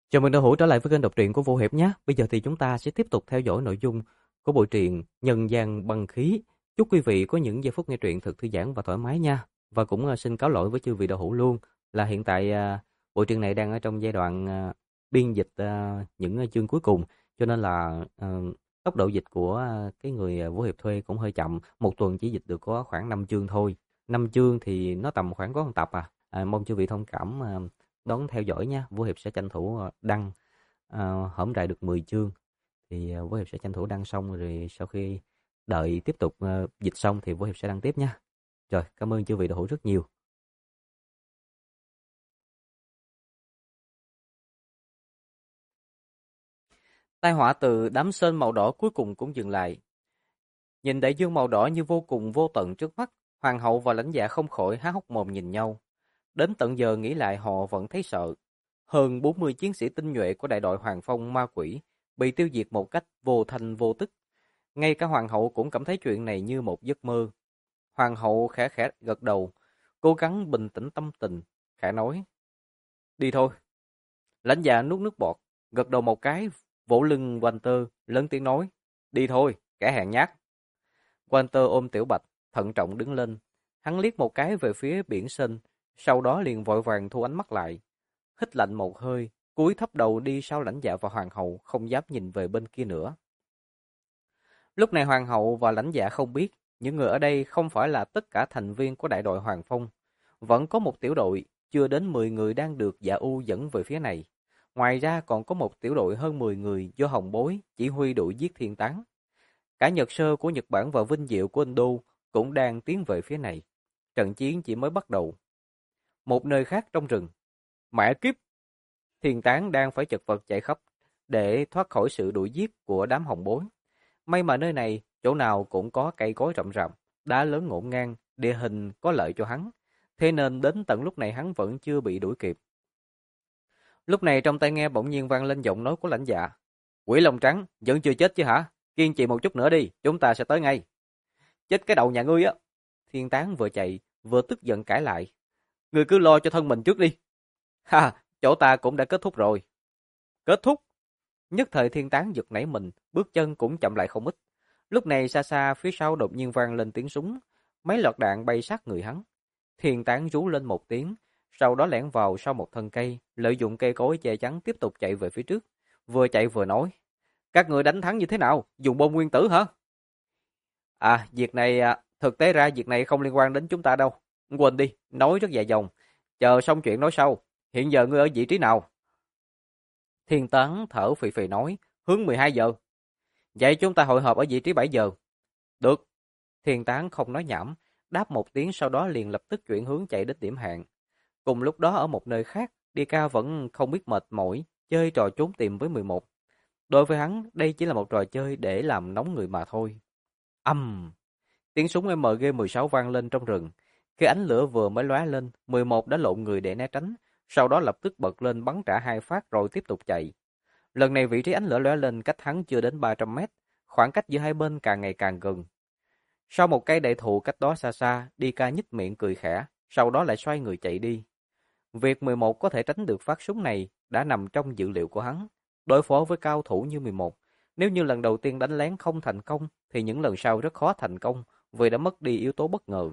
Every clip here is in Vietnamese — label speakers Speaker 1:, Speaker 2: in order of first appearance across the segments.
Speaker 1: Chào mừng đạo hữu trở lại với kênh đọc truyện của Vô Hiệp nhé. Bây giờ thì chúng ta sẽ tiếp tục theo dõi nội dung của bộ truyện Nhân gian băng khí. Chúc quý vị có những giây phút nghe truyện thật thư giãn và thoải mái nha. Và cũng xin cáo lỗi với chư vị đạo hữu luôn là hiện tại bộ truyện này đang ở trong giai đoạn biên dịch những chương cuối cùng, cho nên là tốc độ dịch của cái người Vô Hiệp thuê cũng hơi chậm. Một tuần chỉ dịch được có khoảng 5 chương thôi. 5 chương thì nó tầm khoảng có 1 tập mong chư vị thông cảm đón theo dõi nha. Vô Hiệp sẽ tranh thủ đăng hổm rày được 10 chương thì Vô Hiệp sẽ tranh thủ đăng xong, rồi sau khi đợi tiếp tục dịch xong thì Vô Hiệp sẽ đăng tiếp nha. Rồi, cảm ơn chư vị đã hữu rất nhiều. Tai họa từ đám sên màu đỏ cuối cùng cũng dừng lại. Nhìn đại dương màu đỏ như vô cùng vô tận trước mắt, hoàng hậu và lãnh dạ không khỏi há hốc mồm nhìn nhau. Đến tận giờ nghĩ lại họ vẫn thấy sợ. Hơn 40 chiến sĩ tinh nhuệ của đại đội Hoàng Phong ma quỷ bị tiêu diệt một cách vô thanh vô tức. Ngay cả hoàng hậu cũng cảm thấy chuyện này như một giấc mơ. Hoàng hậu khẽ khẽ gật đầu, cố gắng bình tĩnh tâm tình, khẽ nói: "Đi thôi." Lãnh dạ nuốt nước bọt, gật đầu một cái, vỗ lưng Walter, lớn tiếng nói: "Đi thôi, kẻ hèn nhát." Walter ôm Tiểu Bạch, thận trọng đứng lên. Hắn liếc một cái về phía biển sên, sau đó liền vội vàng thu ánh mắt lại. Hít lạnh một hơi, cúi thấp đầu đi sau lãnh dạ và hoàng hậu, không dám nhìn về bên kia nữa. Lúc này hoàng hậu và lãnh dạ không biết, những người ở đây không phải là tất cả thành viên của đại đội Hoàng Phong. Vẫn có một tiểu đội, chưa đến 10 người đang được Dạ U dẫn về phía này. Ngoài ra còn có một tiểu đội hơn 10 người do Hồng Bối chỉ huy đội giết thiên tán. Cả Nhật Sơ của Nhật Bản và Vinh Diệu của Indo cũng đang tiến về phía này. Trận chiến chỉ mới bắt đầu. Một nơi khác trong rừng. Mẹ kiếp! Thiên tán đang phải chật vật chạy khắp để thoát khỏi sự đuổi giết của đám Hồng Bối. May mà nơi này, chỗ nào cũng có cây cối rậm rạp, đá lớn ngổn ngang, địa hình có lợi cho hắn. Thế nên đến tận lúc này hắn vẫn chưa bị đuổi kịp. Lúc này trong tai nghe bỗng nhiên vang lên giọng nói của lãnh dạ. Quỷ lông trắng, vẫn chưa chết chứ hả? Kiên trì một chút nữa đi, chúng ta sẽ tới ngay. Chết cái đầu nhà ngươi á! Thiên tán vừa chạy, vừa tức giận cãi lại. Ngươi cứ lo cho thân mình trước đi. Ha, chỗ ta cũng đã kết thúc rồi. Kết thúc? Nhất thời thiên tán giật nảy mình, bước chân cũng chậm lại không ít. Lúc này xa xa phía sau đột nhiên vang lên tiếng súng, mấy loạt đạn bay sát người hắn. Thiên tán rú lên một tiếng, sau đó lẻn vào sau một thân cây, lợi dụng cây cối che chắn tiếp tục chạy về phía trước. Vừa chạy vừa nói, các người đánh thắng như thế nào? Dùng bom nguyên tử hả? Việc này, thực tế ra việc này không liên quan đến chúng ta đâu. Quên đi, nói rất dài dòng. Chờ xong chuyện nói sau. Hiện giờ ngươi ở vị trí nào? Thiên tán thở phì phì nói, hướng 12 giờ. Vậy chúng ta hội họp ở vị trí 7 giờ. Được. Thiên tán không nói nhảm, đáp một tiếng sau đó liền lập tức chuyển hướng chạy đến điểm hẹn. Cùng lúc đó ở một nơi khác, Dika vẫn không biết mệt mỏi, chơi trò trốn tìm với 11. Đối với hắn, đây chỉ là một trò chơi để làm nóng người mà thôi. Tiếng súng MG-16 vang lên trong rừng. Khi ánh lửa vừa mới lóe lên, 11 đã lộn người để né tránh, sau đó lập tức bật lên bắn trả 2 phát rồi tiếp tục chạy. Lần này vị trí ánh lửa lóe lên cách hắn chưa đến 300 mét, khoảng cách giữa hai bên càng ngày càng gần. Sau một cây đại thụ cách đó xa xa, Dika nhếch miệng cười khẽ, sau đó lại xoay người chạy đi. Việc 11 có thể tránh được phát súng này đã nằm trong dự liệu của hắn. Đối phó với cao thủ như 11, nếu như lần đầu tiên đánh lén không thành công thì những lần sau rất khó thành công vì đã mất đi yếu tố bất ngờ.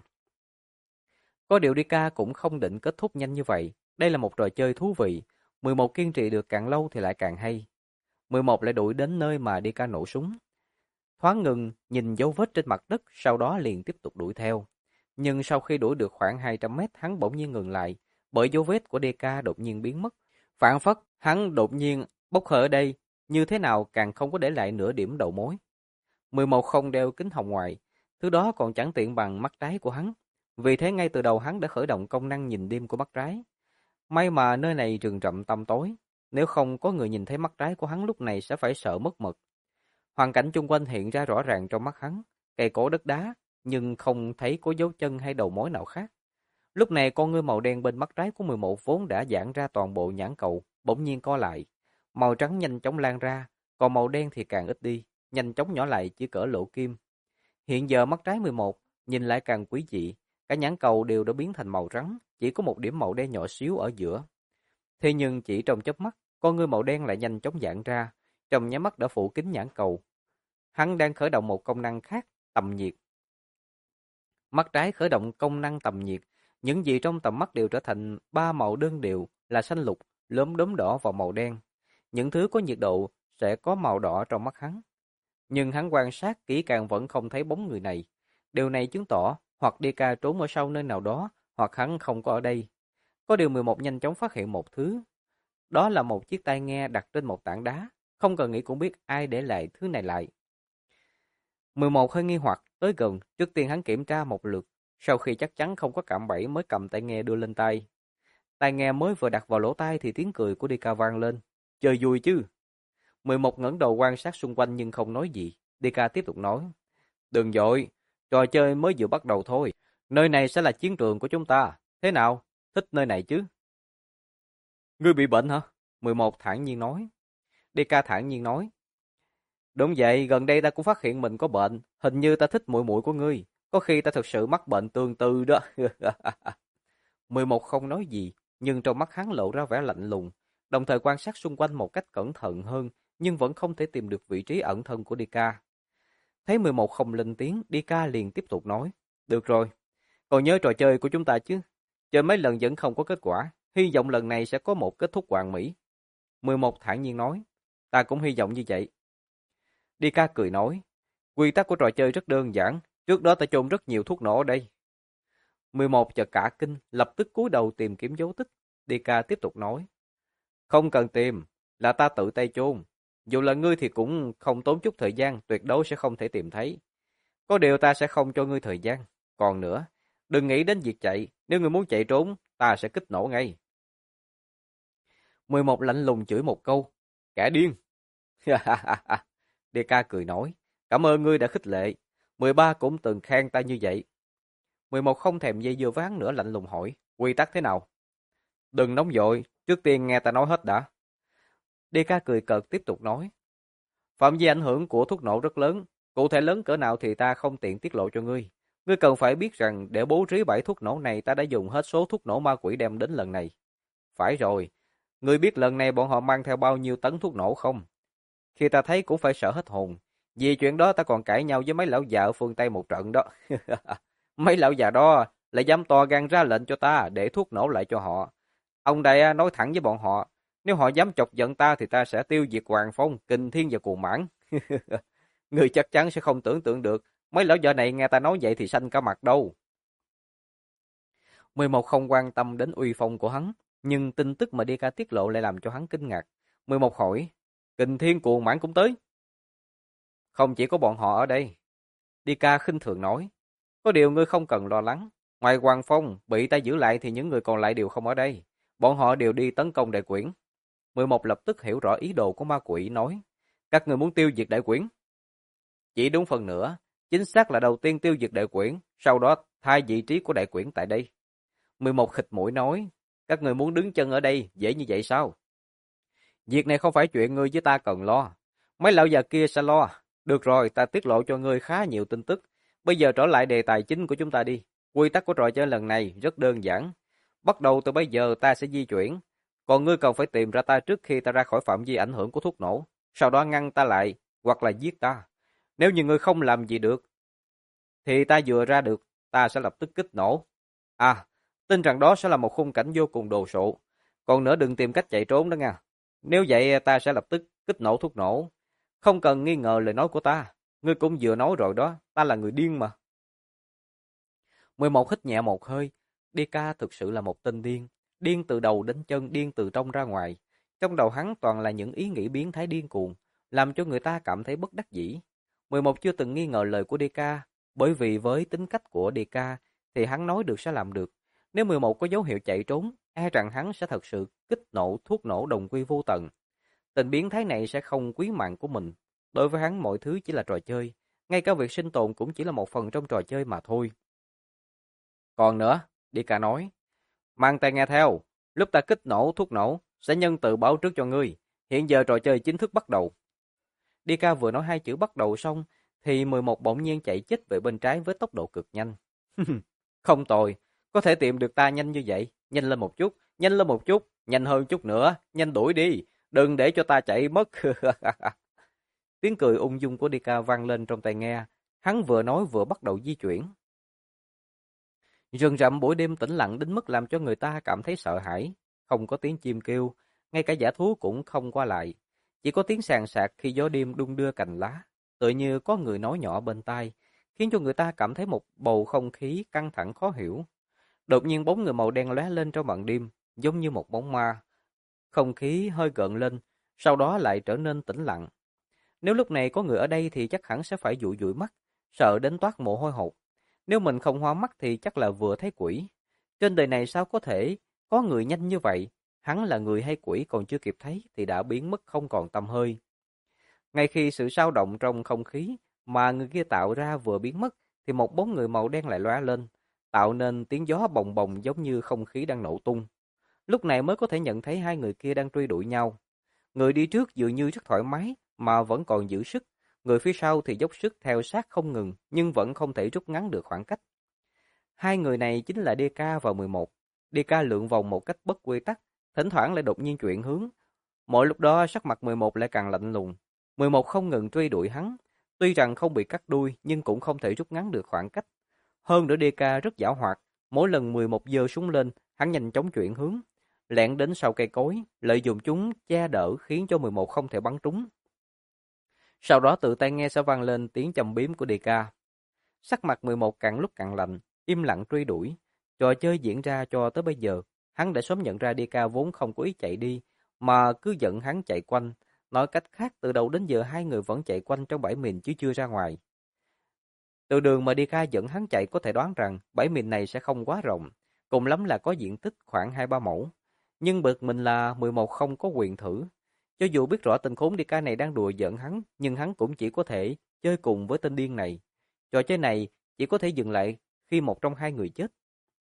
Speaker 1: Có điều Dika cũng không định kết thúc nhanh như vậy. Đây là một trò chơi thú vị. 11 kiên trì được càng lâu thì lại càng hay. 11 lại đuổi đến nơi mà Dika nổ súng. Thoáng ngừng, nhìn dấu vết trên mặt đất, sau đó liền tiếp tục đuổi theo. Nhưng sau khi đuổi được khoảng 200 mét, hắn bỗng nhiên ngừng lại, bởi dấu vết của Dika đột nhiên biến mất. Phản phất, hắn đột nhiên bốc hơi ở đây, như thế nào càng không có để lại nửa điểm đầu mối. 11 không đeo kính hồng ngoại, thứ đó còn chẳng tiện bằng mắt trái của hắn. Vì thế ngay từ đầu hắn đã khởi động công năng nhìn đêm của mắt trái. May mà nơi này rừng rậm tăm tối, nếu không có người nhìn thấy mắt trái của hắn lúc này sẽ phải sợ mất mật. Hoàn cảnh chung quanh hiện ra rõ ràng trong mắt hắn, cây cối đất đá, nhưng không thấy có dấu chân hay đầu mối nào khác. Lúc này con ngươi màu đen bên mắt trái của 11 vốn đã giãn ra toàn bộ nhãn cầu, bỗng nhiên co lại. Màu trắng nhanh chóng lan ra, còn màu đen thì càng ít đi, nhanh chóng nhỏ lại chỉ cỡ lỗ kim. Hiện giờ mắt trái 11 nhìn lại càng quý dị, cả nhãn cầu đều đã biến thành màu trắng, chỉ có một điểm màu đen nhỏ xíu ở giữa. Thế nhưng chỉ trong chớp mắt, con ngươi màu đen lại nhanh chóng giãn ra, trong nháy mắt đã phủ kín nhãn cầu. Hắn đang khởi động một công năng khác, tầm nhiệt. Mắt trái khởi động công năng tầm nhiệt, những gì trong tầm mắt đều trở thành ba màu đơn điệu là xanh lục, lốm đốm đỏ và màu đen. Những thứ có nhiệt độ sẽ có màu đỏ trong mắt hắn. Nhưng hắn quan sát kỹ càng vẫn không thấy bóng người này. Điều này chứng tỏ hoặc DK trốn ở sau nơi nào đó, hoặc hắn không có ở đây. Có điều 11 nhanh chóng phát hiện một thứ. Đó là một chiếc tai nghe đặt trên một tảng đá. Không cần nghĩ cũng biết ai để lại thứ này lại. 11 hơi nghi hoặc, tới gần, trước tiên hắn kiểm tra một lượt. Sau khi chắc chắn không có cạm bẫy mới cầm tai nghe đưa lên tai. Tai nghe mới vừa đặt vào lỗ tai thì tiếng cười của DK vang lên. Chơi vui chứ. 11 ngẩng đầu quan sát xung quanh nhưng không nói gì. DK tiếp tục nói. Đừng vội, trò chơi mới vừa bắt đầu thôi. Nơi này sẽ là chiến trường của chúng ta. Thế nào? Thích nơi này chứ? Ngươi bị bệnh hả? 11 thản nhiên nói. DK thản nhiên nói. Đúng vậy, gần đây ta cũng phát hiện mình có bệnh. Hình như ta thích muội muội của ngươi. Có khi ta thực sự mắc bệnh tương tự đó. 11 không nói gì, nhưng trong mắt hắn lộ ra vẻ lạnh lùng, đồng thời quan sát xung quanh một cách cẩn thận hơn, nhưng vẫn không thể tìm được vị trí ẩn thân của DK. Thấy 11 không lên tiếng, DK liền tiếp tục nói. Được rồi, còn nhớ trò chơi của chúng ta chứ? Chơi mấy lần vẫn không có kết quả, hy vọng lần này sẽ có một kết thúc hoàn mỹ. 11 thản nhiên nói. Ta cũng hy vọng như vậy. DK cười nói. Quy tắc của trò chơi rất đơn giản, trước đó ta chôn rất nhiều thuốc nổ ở đây. 11 chợt cả kinh, lập tức cúi đầu tìm kiếm dấu tích. DK tiếp tục nói. Không cần tìm, là ta tự tay chôn. Dù là ngươi thì cũng không tốn chút thời gian, tuyệt đối sẽ không thể tìm thấy. Có điều ta sẽ không cho ngươi thời gian. Còn nữa, đừng nghĩ đến việc chạy, nếu ngươi muốn chạy trốn, ta sẽ kích nổ ngay. 11 lạnh lùng chửi một câu. Kẻ điên. DK cười nói. Cảm ơn ngươi đã khích lệ. 13 cũng từng khen ta như vậy. 11 không thèm dây dưa ván nữa lạnh lùng hỏi. Quy tắc thế nào? Đừng nóng vội, trước tiên nghe ta nói hết đã. DK cười cợt tiếp tục nói. Phạm vi ảnh hưởng của thuốc nổ rất lớn. Cụ thể lớn cỡ nào thì ta không tiện tiết lộ cho ngươi. Ngươi cần phải biết rằng để bố trí bãi thuốc nổ này ta đã dùng hết số thuốc nổ ma quỷ đem đến lần này. Phải rồi, ngươi biết lần này bọn họ mang theo bao nhiêu tấn thuốc nổ không? Khi ta thấy cũng phải sợ hết hồn. Vì chuyện đó ta còn cãi nhau với mấy lão già ở phương Tây một trận đó. Mấy lão già đó lại dám to gan ra lệnh cho ta để thuốc nổ lại cho họ. Ông đây nói thẳng với bọn họ, nếu họ dám chọc giận ta thì ta sẽ tiêu diệt Hoàng Phong, Kình Thiên và Cuồng Mãn. Người chắc chắn sẽ không tưởng tượng được, mấy lão già này nghe ta nói vậy thì xanh cả mặt đâu. 11 không quan tâm đến uy phong của hắn, nhưng tin tức mà DK tiết lộ lại làm cho hắn kinh ngạc. 11 hỏi, Kình Thiên Cuồng Mãn cũng tới. Không chỉ có bọn họ ở đây. DK khinh thường nói, có điều ngươi không cần lo lắng. Ngoài Hoàng Phong bị ta giữ lại thì những người còn lại đều không ở đây. Bọn họ đều đi tấn công đại quyển. 11 lập tức hiểu rõ ý đồ của ma quỷ nói. Các người muốn tiêu diệt đại quyển? Chỉ đúng phần nữa. Chính xác là đầu tiên tiêu diệt đại quyển. Sau đó thay vị trí của đại quyển tại đây. 11 khịt mũi nói. Các người muốn đứng chân ở đây dễ như vậy sao? Việc này không phải chuyện ngươi với ta cần lo. Mấy lão già kia sẽ lo. Được rồi, ta tiết lộ cho ngươi khá nhiều tin tức. Bây giờ trở lại đề tài chính của chúng ta đi. Quy tắc của trò chơi lần này rất đơn giản. Bắt đầu từ bây giờ ta sẽ di chuyển. Còn ngươi cần phải tìm ra ta trước khi ta ra khỏi phạm vi ảnh hưởng của thuốc nổ. Sau đó ngăn ta lại, hoặc là giết ta. Nếu như ngươi không làm gì được, thì ta vừa ra được, ta sẽ lập tức kích nổ. À, tin rằng đó sẽ là một khung cảnh vô cùng đồ sộ. Còn nữa đừng tìm cách chạy trốn đó nha. Nếu vậy ta sẽ lập tức kích nổ thuốc nổ. Không cần nghi ngờ lời nói của ta. Ngươi cũng vừa nói rồi đó, ta là người điên mà. 11 hít nhẹ một hơi. DK thực sự là một tên điên. Điên từ đầu đến chân, điên từ trong ra ngoài. Trong đầu hắn toàn là những ý nghĩ biến thái điên cuồng, làm cho người ta cảm thấy bất đắc dĩ. 11 chưa từng nghi ngờ lời của DK, bởi vì với tính cách của DK thì hắn nói được sẽ làm được. Nếu 11 có dấu hiệu chạy trốn, e rằng hắn sẽ thật sự kích nổ thuốc nổ đồng quy vô tận. Tình biến thái này sẽ không quý mạng của mình. Đối với hắn mọi thứ chỉ là trò chơi, ngay cả việc sinh tồn cũng chỉ là một phần trong trò chơi mà thôi. Còn nữa, DK nói, mang tai nghe theo, lúc ta kích nổ thuốc nổ, sẽ nhân từ báo trước cho ngươi. Hiện giờ trò chơi chính thức bắt đầu. DK vừa nói hai chữ bắt đầu xong, thì 11 bỗng nhiên chạy chết về bên trái với tốc độ cực nhanh. Không tồi, có thể tìm được ta nhanh như vậy. Nhanh lên một chút, nhanh lên một chút, nhanh hơn chút nữa, nhanh đuổi đi. Đừng để cho ta chạy mất. Tiếng cười ung dung của Dika vang lên trong tai nghe. Hắn vừa nói vừa bắt đầu di chuyển. Rừng rậm buổi đêm tĩnh lặng đến mức làm cho người ta cảm thấy sợ hãi. Không có tiếng chim kêu, ngay cả dã thú cũng không qua lại. Chỉ có tiếng sàn sạc khi gió đêm đung đưa cành lá, tựa như có người nói nhỏ bên tai, khiến cho người ta cảm thấy một bầu không khí căng thẳng khó hiểu. Đột nhiên bóng người màu đen lóe lên trong màn đêm, giống như một bóng ma. Không khí hơi gợn lên, sau đó lại trở nên tĩnh lặng. Nếu lúc này có người ở đây thì chắc hẳn sẽ phải dụi dụi mắt, sợ đến toát mồ hôi hột. Nếu mình không hoa mắt thì chắc là vừa thấy quỷ. Trên đời này sao có thể có người nhanh như vậy? Hắn là người hay quỷ còn chưa kịp thấy thì đã biến mất không còn tăm hơi. Ngay khi sự xao động trong không khí mà người kia tạo ra vừa biến mất thì một bóng người màu đen lại lóe lên, tạo nên tiếng gió bồng bồng giống như không khí đang nổ tung. Lúc này mới có thể nhận thấy hai người kia đang truy đuổi nhau. Người đi trước dường như rất thoải mái mà vẫn còn giữ sức, người phía sau thì dốc sức theo sát không ngừng nhưng vẫn không thể rút ngắn được khoảng cách. Hai người này chính là DK và 11. DK lượn vòng một cách bất quy tắc, thỉnh thoảng lại đột nhiên chuyển hướng. Mỗi lúc đó sắc mặt 11 lại càng lạnh lùng. 11 không ngừng truy đuổi hắn, tuy rằng không bị cắt đuôi nhưng cũng không thể rút ngắn được khoảng cách. Hơn nữa DK rất giảo hoạt, mỗi lần 11 giơ súng lên, hắn nhanh chóng chuyển hướng, lẻn đến sau cây cối, lợi dụng chúng che đỡ khiến cho 11 không thể bắn trúng. Sau đó tự tai nghe sẽ vang lên tiếng châm biếm của DK. Sắc mặt 11 càng lúc càng lạnh, im lặng truy đuổi. Trò chơi diễn ra cho tới bây giờ, hắn đã sớm nhận ra DK vốn không có ý chạy đi, mà cứ dẫn hắn chạy quanh. Nói cách khác, từ đầu đến giờ hai người vẫn chạy quanh trong bãi mìn chứ chưa ra ngoài. Từ đường mà DK dẫn hắn chạy có thể đoán rằng bãi mìn này sẽ không quá rộng, cùng lắm là có diện tích khoảng 2-3 mẫu. Nhưng bực mình là 11 không có quyền thử. Cho dù biết rõ tên khốn DK này đang đùa giỡn hắn, nhưng hắn cũng chỉ có thể chơi cùng với tên điên này. Trò chơi này chỉ có thể dừng lại khi một trong hai người chết.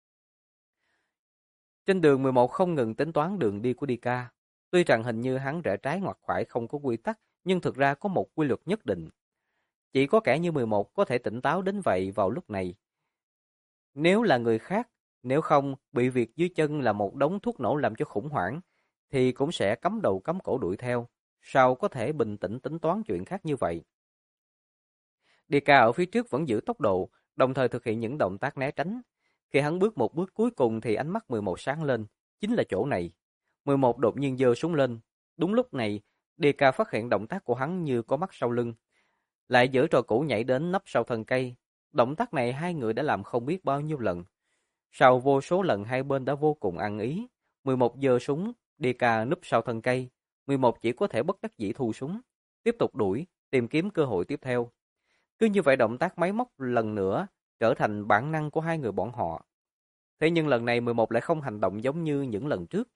Speaker 1: Trên đường 11 không ngừng tính toán đường đi của DK. Tuy rằng hình như hắn rẽ trái ngoặt phải không có quy tắc, nhưng thực ra có một quy luật nhất định. Chỉ có kẻ như 11 có thể tỉnh táo đến vậy vào lúc này. Nếu là người khác, nếu không bị việc dưới chân là một đống thuốc nổ làm cho khủng hoảng, thì cũng sẽ cắm đầu cắm cổ đuổi theo. Sao có thể bình tĩnh tính toán chuyện khác như vậy? DK ở phía trước vẫn giữ tốc độ, đồng thời thực hiện những động tác né tránh. Khi hắn bước một bước cuối cùng thì ánh mắt 11 sáng lên, chính là chỗ này. 11 đột nhiên giơ súng lên. Đúng lúc này, DK phát hiện động tác của hắn như có mắt sau lưng. Lại giở trò cũ nhảy đến nấp sau thân cây. Động tác này hai người đã làm không biết bao nhiêu lần. Sau vô số lần hai bên đã vô cùng ăn ý. 11 giơ súng, DK núp sau thân cây. 11 chỉ có thể bất đắc dĩ thu súng. Tiếp tục đuổi, tìm kiếm cơ hội tiếp theo. Cứ như vậy động tác máy móc lần nữa trở thành bản năng của hai người bọn họ. Thế nhưng lần này 11 lại không hành động giống như những lần trước.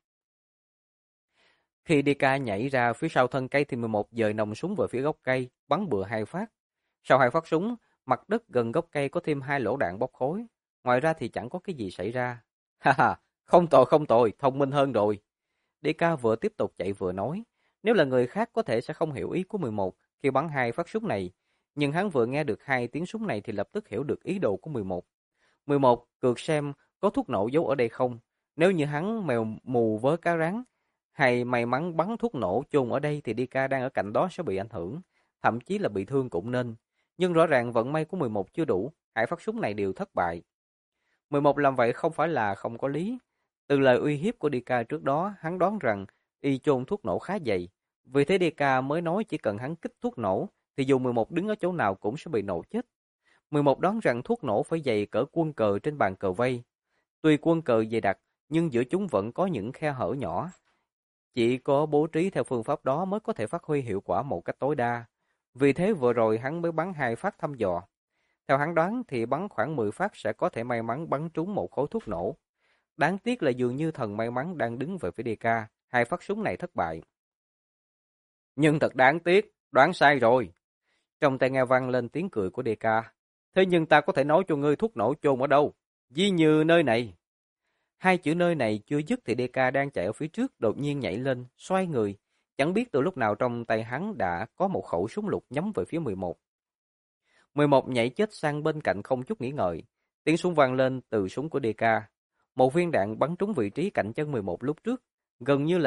Speaker 1: Khi DK nhảy ra phía sau thân cây thì 11 dời nòng súng về phía gốc cây, bắn bừa hai phát. Sau hai phát súng, mặt đất gần gốc cây có thêm hai lỗ đạn bốc khói. Ngoài ra thì chẳng có cái gì xảy ra. Ha ha, không tồi, thông minh hơn rồi. DK vừa tiếp tục chạy vừa nói. Nếu là người khác có thể sẽ không hiểu ý của 11 khi bắn hai phát súng này. Nhưng hắn vừa nghe được hai tiếng súng này thì lập tức hiểu được ý đồ của 11. 11 cược xem có thuốc nổ giấu ở đây không. Nếu như hắn mèo mù với cá rán, hay may mắn bắn thuốc nổ chôn ở đây thì DK đang ở cạnh đó sẽ bị ảnh hưởng, thậm chí là bị thương cũng nên. Nhưng rõ ràng vận may của 11 chưa đủ, hai phát súng này đều thất bại. 11 làm vậy không phải là không có lý. Từ lời uy hiếp của DK trước đó, hắn đoán rằng y chôn thuốc nổ khá dày. Vì thế DK mới nói chỉ cần hắn kích thuốc nổ, thì dù 11 đứng ở chỗ nào cũng sẽ bị nổ chết. 11 đoán rằng thuốc nổ phải dày cỡ quân cờ trên bàn cờ vây. Tuy quân cờ dày đặc, nhưng giữa chúng vẫn có những khe hở nhỏ. Chỉ có bố trí theo phương pháp đó mới có thể phát huy hiệu quả một cách tối đa. Vì thế vừa rồi hắn mới bắn hai phát thăm dò. Theo hắn đoán thì bắn khoảng 10 phát sẽ có thể may mắn bắn trúng một khối thuốc nổ. Đáng tiếc là dường như thần may mắn đang đứng về phía DK, hai phát súng này thất bại. Nhưng thật đáng tiếc, đoán sai rồi. Trong tai nghe vang lên tiếng cười của DK. Thế nhưng ta có thể nói cho ngươi thuốc nổ chôn ở đâu? Ví như nơi này. Hai chữ nơi này chưa dứt thì DK đang chạy ở phía trước đột nhiên nhảy lên, xoay người. Chẳng biết từ lúc nào trong tay hắn đã có một khẩu súng lục nhắm về phía 11. 11 nhảy chết sang bên cạnh không chút nghĩ ngợi. Tiếng súng vang lên từ súng của DK. Một viên đạn bắn trúng vị trí cạnh chân 11 lúc trước, gần như là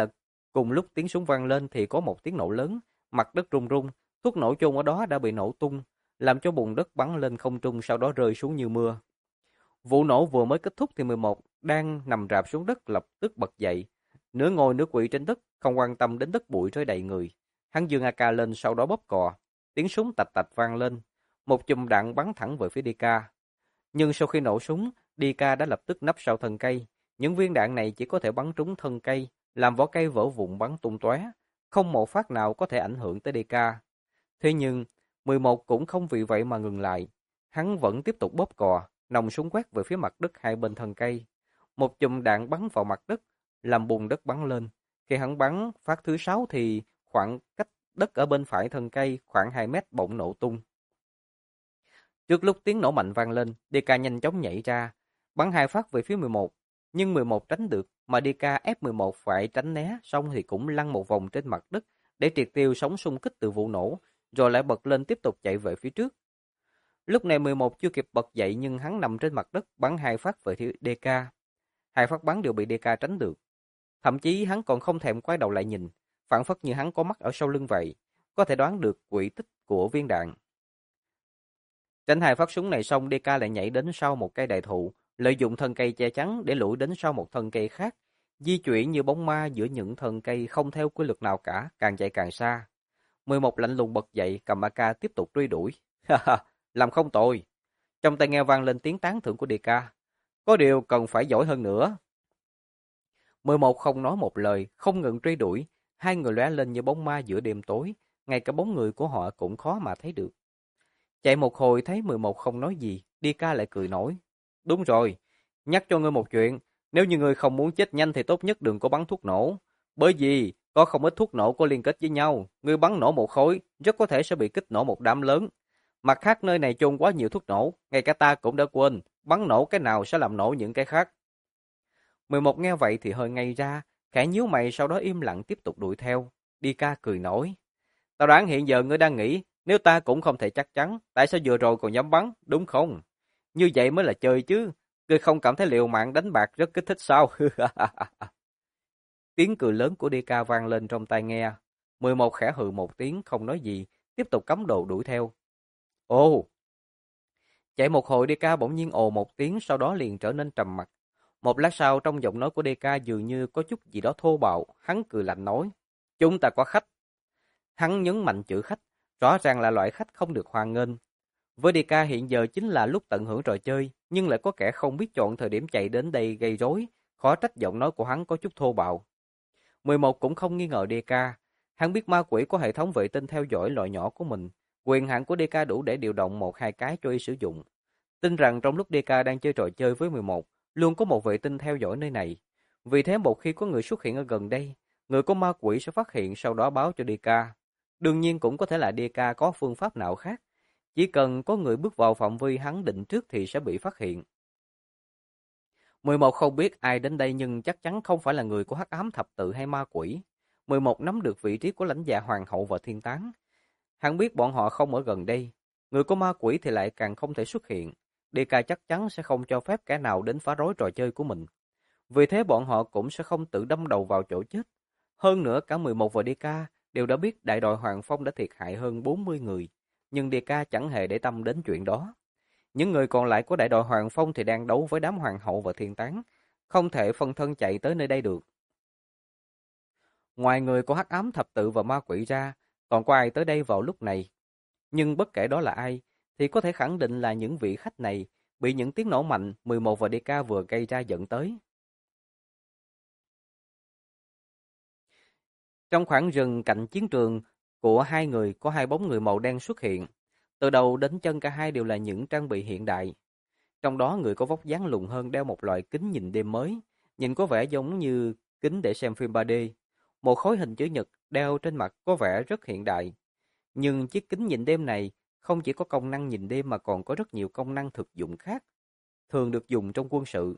Speaker 1: Cùng lúc tiếng súng vang lên thì có một tiếng nổ lớn, mặt đất rung rung, thuốc nổ chôn ở đó đã bị nổ tung, làm cho bùn đất bắn lên không trung sau đó rơi xuống như mưa. Vụ nổ vừa mới kết thúc thì 11 đang nằm rạp xuống đất lập tức bật dậy, nửa ngồi nửa quỵ trên đất, không quan tâm đến đất bụi rơi đầy người. Hắn giương AK lên sau đó bóp cò, tiếng súng tạch tạch vang lên, một chùm đạn bắn thẳng về phía DK. Nhưng sau khi nổ súng, DK đã lập tức nấp sau thân cây. Những viên đạn này chỉ có thể bắn trúng thân cây, làm vỏ cây vỡ vụn bắn tung tóe, không một phát nào có thể ảnh hưởng tới DK. Thế nhưng, 11 cũng không vì vậy mà ngừng lại. Hắn vẫn tiếp tục bóp cò, nòng súng quét về phía mặt đất hai bên thân cây. Một chùm đạn bắn vào mặt đất, làm bùn đất bắn lên. Khi hắn bắn phát thứ 6 thì khoảng cách đất ở bên phải thân cây khoảng 2 mét bỗng nổ tung. Trước lúc tiếng nổ mạnh vang lên, DK nhanh chóng nhảy ra, bắn 2 phát về phía 11. Nhưng 11 tránh được, mà DK ép 11 phải tránh né, xong thì cũng lăn một vòng trên mặt đất để triệt tiêu sóng xung kích từ vụ nổ, rồi lại bật lên tiếp tục chạy về phía trước. Lúc này 11 chưa kịp bật dậy nhưng hắn nằm trên mặt đất bắn 2 phát về phía DK. 2 phát bắn đều bị DK tránh được. Thậm chí hắn còn không thèm quay đầu lại nhìn, phảng phất như hắn có mắt ở sau lưng vậy, có thể đoán được quỹ tích của viên đạn. Tránh 2 phát súng này xong, DK lại nhảy đến sau một cây đại thụ, lợi dụng thân cây che chắn để lủi đến sau một thân cây khác, di chuyển như bóng ma giữa những thân cây không theo quy luật nào cả, càng chạy càng xa. 11 lạnh lùng bật dậy, cầm AK tiếp tục truy đuổi. Làm không tồi. Trong tai nghe vang lên tiếng tán thưởng của DK. Có điều cần phải giỏi hơn nữa. 11 không nói một lời, không ngừng truy đuổi. Hai người lóe lên như bóng ma giữa đêm tối. Ngay cả bóng người của họ cũng khó mà thấy được. Chạy một hồi thấy 11 không nói gì, DK lại cười nói. Đúng rồi, nhắc cho ngươi một chuyện. Nếu như ngươi không muốn chết nhanh thì tốt nhất đừng có bắn thuốc nổ. Bởi vì có không ít thuốc nổ có liên kết với nhau. Ngươi bắn nổ một khối, rất có thể sẽ bị kích nổ một đám lớn. Mặt khác nơi này chôn quá nhiều thuốc nổ, ngay cả ta cũng đã quên, bắn nổ cái nào sẽ làm nổ những cái khác. 11 nghe vậy thì hơi ngây ra, khẽ nhíu mày sau đó im lặng tiếp tục đuổi theo. DK cười nói, tao đoán hiện giờ ngươi đang nghĩ, nếu ta cũng không thể chắc chắn, tại sao vừa rồi còn dám bắn, đúng không? Như vậy mới là chơi chứ, ngươi không cảm thấy liều mạng đánh bạc rất kích thích sao? Tiếng cười lớn của DK vang lên trong tai nghe. 11 khẽ hừ một tiếng không nói gì, tiếp tục cắm đồ đuổi theo. Ồ! Chạy một hồi DK bỗng nhiên ồ một tiếng sau đó liền trở nên trầm mặc. Một lát sau trong giọng nói của DK dường như có chút gì đó thô bạo, hắn cười lạnh nói. Chúng ta có khách. Hắn nhấn mạnh chữ khách, rõ ràng là loại khách không được hoan nghênh. Với DK hiện giờ chính là lúc tận hưởng trò chơi, nhưng lại có kẻ không biết chọn thời điểm chạy đến đây gây rối, khó trách giọng nói của hắn có chút thô bạo. 11 cũng không nghi ngờ DK, hắn biết ma quỷ có hệ thống vệ tinh theo dõi loại nhỏ của mình, quyền hạn của DK đủ để điều động một hai cái cho y sử dụng. Tin rằng trong lúc DK đang chơi trò chơi với 11, luôn có một vệ tinh theo dõi nơi này. Vì thế một khi có người xuất hiện ở gần đây, người của ma quỷ sẽ phát hiện sau đó báo cho DK. Đương nhiên cũng có thể là DK có phương pháp nào khác. Chỉ cần có người bước vào phạm vi hắn định trước thì sẽ bị phát hiện. 11 không biết ai đến đây nhưng chắc chắn không phải là người của Hắc Ám Thập Tự hay ma quỷ. 11 nắm được vị trí của lãnh dạ hoàng hậu và thiên tán. Hắn biết bọn họ không ở gần đây. Người của ma quỷ thì lại càng không thể xuất hiện. DK chắc chắn sẽ không cho phép kẻ nào đến phá rối trò chơi của mình. Vì thế bọn họ cũng sẽ không tự đâm đầu vào chỗ chết. Hơn nữa cả 11 và DK đều đã biết đại đội Hoàng Phong đã thiệt hại hơn 40 người. Nhưng DK chẳng hề để tâm đến chuyện đó. Những người còn lại của đại đội Hoàng Phong thì đang đấu với đám hoàng hậu và thiên tán, không thể phân thân chạy tới nơi đây được. Ngoài người của Hắc Ám Thập Tự và ma quỷ ra, còn có ai tới đây vào lúc này? Nhưng bất kể đó là ai, thì có thể khẳng định là những vị khách này bị những tiếng nổ mạnh 11 và DK vừa gây ra dẫn tới. Trong khoảng rừng cạnh chiến trường của hai người có hai bóng người màu đen xuất hiện. Từ đầu đến chân cả hai đều là những trang bị hiện đại. Trong đó người có vóc dáng lùn hơn đeo một loại kính nhìn đêm mới, nhìn có vẻ giống như kính để xem phim 3D. Một khối hình chữ nhật đeo trên mặt có vẻ rất hiện đại. Nhưng chiếc kính nhìn đêm này không chỉ có công năng nhìn đêm mà còn có rất nhiều công năng thực dụng khác, thường được dùng trong quân sự.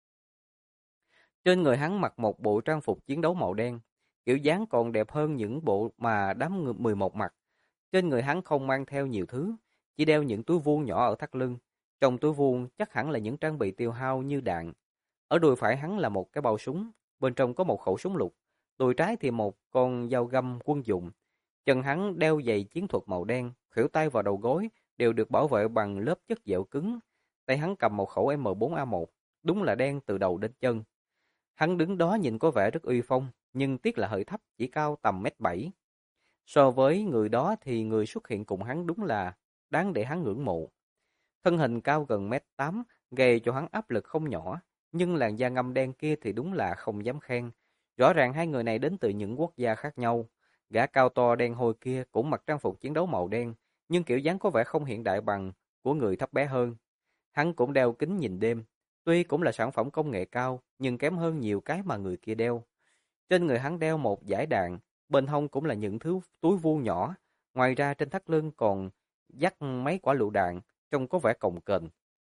Speaker 1: Trên người hắn mặc một bộ trang phục chiến đấu màu đen, kiểu dáng còn đẹp hơn những bộ mà đám 11 mặc. Trên người hắn không mang theo nhiều thứ, chỉ đeo những túi vuông nhỏ ở thắt lưng. Trong túi vuông chắc hẳn là những trang bị tiêu hao như đạn. Ở đùi phải hắn là một cái bao súng, bên trong có một khẩu súng lục. đùi trái thì một con dao găm quân dụng. Chân hắn đeo giày chiến thuật màu đen, khuỷu tay và đầu gối đều được bảo vệ bằng lớp chất dẻo cứng. Tay hắn cầm một khẩu M4A1, đúng là đen từ đầu đến chân. Hắn đứng đó nhìn có vẻ rất uy phong, nhưng tiếc là hơi thấp, chỉ cao tầm mét 7. So với người đó thì người xuất hiện cùng hắn đúng là đáng để hắn ngưỡng mộ. Thân hình cao gần mét 8, gây cho hắn áp lực không nhỏ, nhưng làn da ngăm đen kia thì đúng là không dám khen. Rõ ràng hai người này đến từ những quốc gia khác nhau. Gã cao to đen hôi kia cũng mặc trang phục chiến đấu màu đen, nhưng kiểu dáng có vẻ không hiện đại bằng của người thấp bé hơn. Hắn cũng đeo kính nhìn đêm, tuy cũng là sản phẩm công nghệ cao, nhưng kém hơn nhiều cái mà người kia đeo. Trên người hắn đeo một dải đạn, bên hông cũng là những thứ túi vuông nhỏ. Ngoài ra trên thắt lưng còn dắt mấy quả lựu đạn, trông có vẻ cồng kềnh.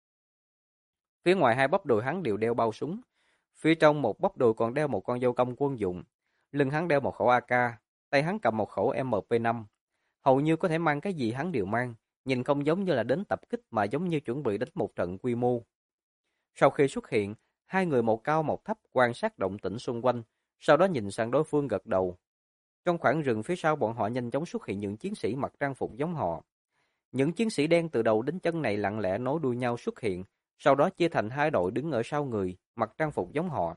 Speaker 1: Phía ngoài hai bắp đùi hắn đều đeo bao súng. Phía trong một bắp đùi còn đeo một con dao găm quân dụng. Lưng hắn đeo một khẩu AK, tay hắn cầm một khẩu MP5. Hầu như có thể mang cái gì hắn đều mang, nhìn không giống như là đến tập kích mà giống như chuẩn bị đánh một trận quy mô. Sau khi xuất hiện, hai người một cao một thấp quan sát động tĩnh xung quanh, sau đó nhìn sang đối phương gật đầu. Trong khoảng rừng phía sau bọn họ nhanh chóng xuất hiện những chiến sĩ mặc trang phục giống họ. Những chiến sĩ đen từ đầu đến chân này lặng lẽ nối đuôi nhau xuất hiện, sau đó chia thành hai đội đứng ở sau người, mặc trang phục giống họ.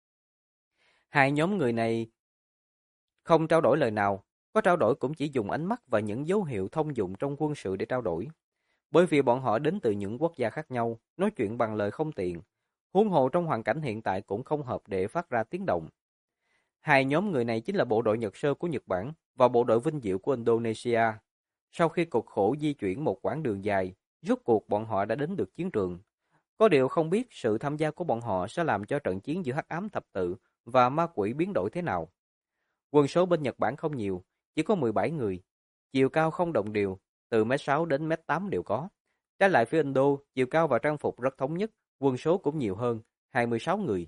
Speaker 1: Hai nhóm người này không trao đổi lời nào, có trao đổi cũng chỉ dùng ánh mắt và những dấu hiệu thông dụng trong quân sự để trao đổi. Bởi vì bọn họ đến từ những quốc gia khác nhau, nói chuyện bằng lời không tiện. Huống hồ trong hoàn cảnh hiện tại cũng không hợp để phát ra tiếng động. Hai nhóm người này chính là bộ đội Nhật Sơ của Nhật Bản và bộ đội Vinh Diệu của Indonesia. Sau khi cực khổ di chuyển một quãng đường dài, rốt cuộc bọn họ đã đến được chiến trường. Có điều không biết sự tham gia của bọn họ sẽ làm cho trận chiến giữa Hắc Ám Thập Tự và Ma Quỷ biến đổi thế nào. Quân số bên Nhật Bản không nhiều, chỉ có 17 người. Chiều cao không đồng đều, từ mét 6 đến mét 8 đều có. Trái lại phía Indo, chiều cao và trang phục rất thống nhất, quân số cũng nhiều hơn, 26 người.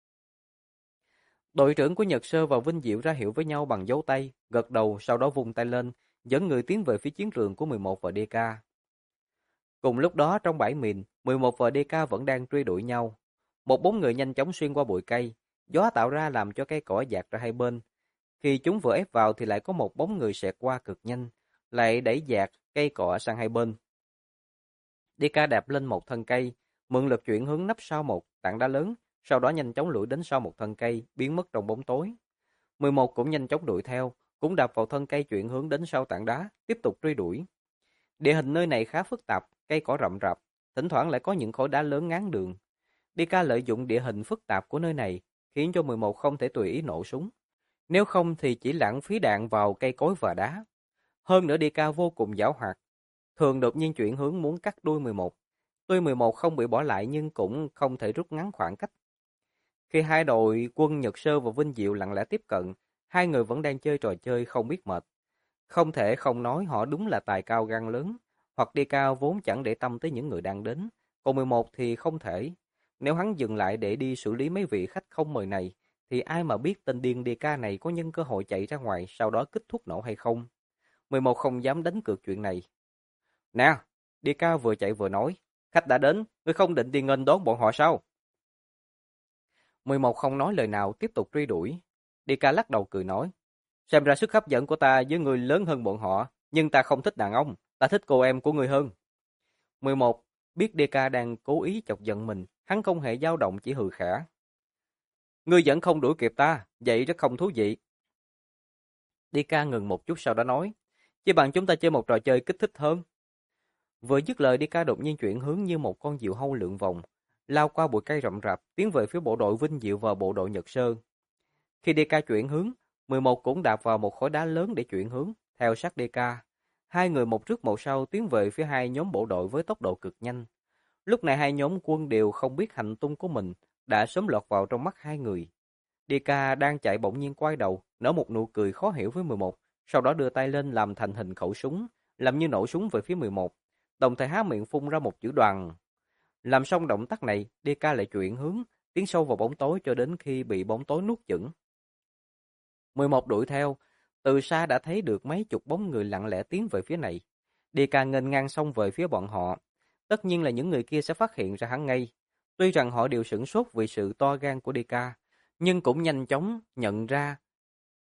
Speaker 1: Đội trưởng của Nhật Sơ và Vinh Diệu ra hiệu với nhau bằng dấu tay, gật đầu sau đó vung tay lên, dẫn người tiến về phía chiến trường của 11 và DK. Cùng lúc đó trong bãi mìn, 11 và DK vẫn đang truy đuổi nhau. Một bóng người nhanh chóng xuyên qua bụi cây, gió tạo ra làm cho cây cỏ dạt ra hai bên. Khi chúng vừa ép vào thì lại có một bóng người xẹt qua cực nhanh, lại đẩy dạt cây cỏ sang hai bên. DK đạp lên một thân cây, mượn lực chuyển hướng nấp sau một tảng đá lớn, sau đó nhanh chóng lủi đến sau một thân cây, biến mất trong bóng tối. 11 cũng nhanh chóng đuổi theo, cũng đạp vào thân cây chuyển hướng đến sau tảng đá, tiếp tục truy đuổi. Địa hình nơi này khá phức tạp, cây cỏ rậm rạp, thỉnh thoảng lại có những khối đá lớn ngáng đường. DK lợi dụng địa hình phức tạp của nơi này, khiến cho 11 không thể tùy ý nổ súng. Nếu không thì chỉ lãng phí đạn vào cây cối và đá. Hơn nữa DK vô cùng giảo hoạt, thường đột nhiên chuyển hướng muốn cắt đuôi 11. Tuy 11 không bị bỏ lại nhưng cũng không thể rút ngắn khoảng cách. Khi hai đội quân Nhật Sơ và Vinh Diệu lặng lẽ tiếp cận, hai người vẫn đang chơi trò chơi không biết mệt. Không thể không nói họ đúng là tài cao gan lớn, hoặc đi cao vốn chẳng để tâm tới những người đang đến, còn 11 thì không thể. Nếu hắn dừng lại để đi xử lý mấy vị khách không mời này, thì ai mà biết tên điên DK này có nhân cơ hội chạy ra ngoài sau đó kích thuốc nổ hay không. 11 không dám đánh cược chuyện này. Nè, DK vừa chạy vừa nói, khách đã đến, ngươi không định đi nghênh đón bọn họ sao? 11 không nói lời nào tiếp tục truy đuổi. DK lắc đầu cười nói, xem ra sức hấp dẫn của ta với người lớn hơn bọn họ, nhưng ta không thích đàn ông, ta thích cô em của người hơn. 11 biết DK đang cố ý chọc giận mình, hắn không hề dao động chỉ hừ khẽ. Ngươi vẫn không đuổi kịp ta, vậy rất không thú vị. DK ngừng một chút sau đó nói, chỉ bằng chúng ta chơi một trò chơi kích thích hơn. Vừa dứt lời DK đột nhiên chuyển hướng như một con diều hâu lượn vòng, lao qua bụi cây rậm rạp, tiến về phía bộ đội Vinh Diệu và bộ đội Nhật Sơn. Khi DK chuyển hướng, 11 cũng đạp vào một khối đá lớn để chuyển hướng, theo sát DK. Hai người một trước một sau tiến về phía hai nhóm bộ đội với tốc độ cực nhanh. Lúc này hai nhóm quân đều không biết hành tung của mình, đã sớm lọt vào trong mắt hai người. DK đang chạy bỗng nhiên quay đầu, nở một nụ cười khó hiểu với 11, sau đó đưa tay lên làm thành hình khẩu súng, làm như nổ súng về phía 11, đồng thời há miệng phun ra một chữ đoàn. Làm xong động tác này, DK lại chuyển hướng, tiến sâu vào bóng tối cho đến khi bị bóng tối nuốt chửng. 11 đuổi theo, từ xa đã thấy được mấy chục bóng người lặng lẽ tiến về phía này. DK nghênh ngang xông về phía bọn họ. Tất nhiên là những người kia sẽ phát hiện ra hắn ngay. Tuy rằng họ đều sửng sốt vì sự to gan của DK, nhưng cũng nhanh chóng nhận ra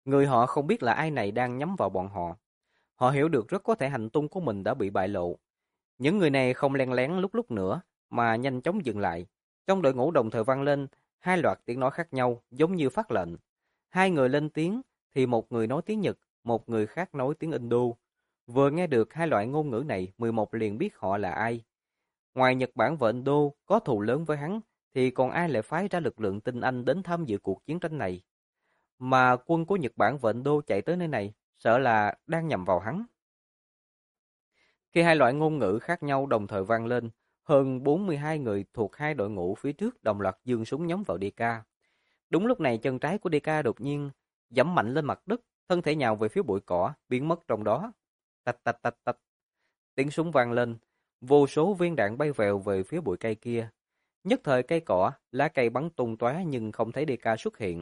Speaker 1: Người họ không biết là ai này đang nhắm vào bọn họ. Họ hiểu được rất có thể hành tung của mình đã bị bại lộ. Những người này không len lén lúc lúc nữa, mà nhanh chóng dừng lại. Trong đội ngũ đồng thời vang lên hai loạt tiếng nói khác nhau, giống như phát lệnh. Hai người lên tiếng, thì một người nói tiếng Nhật, một người khác nói tiếng Indo. Vừa nghe được hai loại ngôn ngữ này, 11 liền biết họ là ai. Ngoài Nhật Bản và Indo có thù lớn với hắn, thì còn ai lại phái ra lực lượng tinh Anh đến tham dự cuộc chiến tranh này? Mà quân của Nhật Bản và Indo chạy tới nơi này, sợ là đang nhằm vào hắn. Khi hai loại ngôn ngữ khác nhau đồng thời vang lên, hơn 42 người thuộc hai đội ngũ phía trước đồng loạt giương súng nhắm vào DK. Đúng lúc này chân trái của DK đột nhiên giẫm mạnh lên mặt đất, thân thể nhào về phía bụi cỏ, biến mất trong đó. Tạch tạch tạch tạch, tiếng súng vang lên, vô số viên đạn bay vèo về phía bụi cây kia. Nhất thời cây cỏ, lá cây bắn tung tóe nhưng không thấy DK xuất hiện.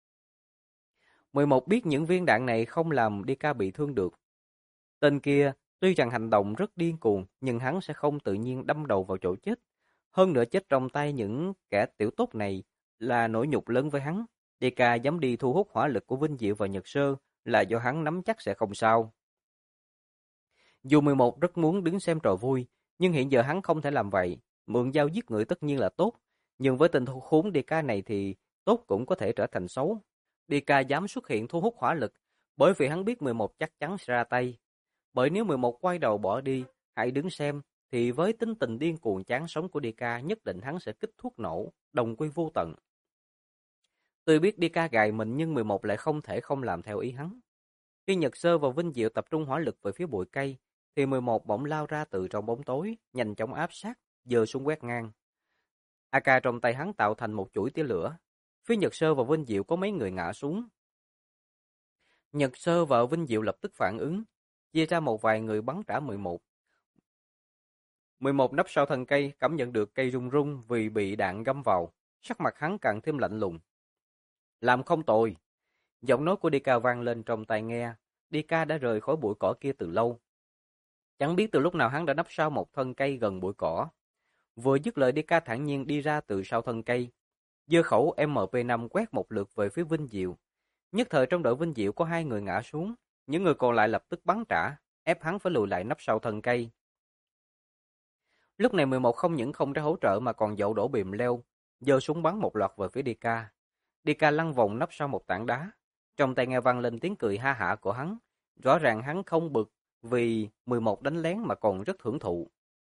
Speaker 1: 11 biết những viên đạn này không làm DK bị thương được. Tên kia, tuy rằng hành động rất điên cuồng, nhưng hắn sẽ không tự nhiên đâm đầu vào chỗ chết. Hơn nữa chết trong tay những kẻ tiểu tốt này là nỗi nhục lớn với hắn. DK dám đi thu hút hỏa lực của Vinh Diệu và Nhật Sơ là do hắn nắm chắc sẽ không sao. Dù 11 rất muốn đứng xem trò vui, nhưng hiện giờ hắn không thể làm vậy. Mượn dao giết người tất nhiên là tốt, nhưng với tên khốn DK này thì tốt cũng có thể trở thành xấu. DK dám xuất hiện thu hút hỏa lực, bởi vì hắn biết 11 chắc chắn sẽ ra tay. Bởi nếu 11 quay đầu bỏ đi, hãy đứng xem, thì với tính tình điên cuồng chán sống của DK nhất định hắn sẽ kích thuốc nổ, đồng quy vô tận. Tuy biết DK gài mình nhưng 11 lại không thể không làm theo ý hắn. Khi Nhật Sơ và Vinh Diệu tập trung hỏa lực về phía bụi cây, thì 11 bỗng lao ra từ trong bóng tối, nhanh chóng áp sát, giơ súng quét ngang. AK trong tay hắn tạo thành một chuỗi tia lửa. Phía Nhật Sơ và Vinh Diệu có mấy người ngã xuống. Nhật Sơ và Vinh Diệu lập tức phản ứng, chia ra một vài người bắn trả 11. 11 nấp sau thân cây, cảm nhận được cây rung rung vì bị đạn găm vào, sắc mặt hắn càng thêm lạnh lùng. Làm không tồi. Giọng nói của DK vang lên trong tai nghe. DK đã rời khỏi bụi cỏ kia từ lâu. Chẳng biết từ lúc nào hắn đã nấp sau một thân cây gần bụi cỏ. Vừa dứt lời DK thản nhiên đi ra từ sau thân cây, giơ khẩu MP5 quét một lượt về phía Vinh Diệu. Nhất thời trong đội Vinh Diệu có hai người ngã xuống, những người còn lại lập tức bắn trả, ép hắn phải lùi lại nấp sau thân cây. Lúc này 11 không những không ra hỗ trợ mà còn dậu đổ bìm leo, giơ súng bắn một loạt về phía DK. DK lăn vòng nấp sau một tảng đá. Trong tai nghe vang lên tiếng cười ha hả của hắn. Rõ ràng hắn không bực vì 11 đánh lén mà còn rất hưởng thụ.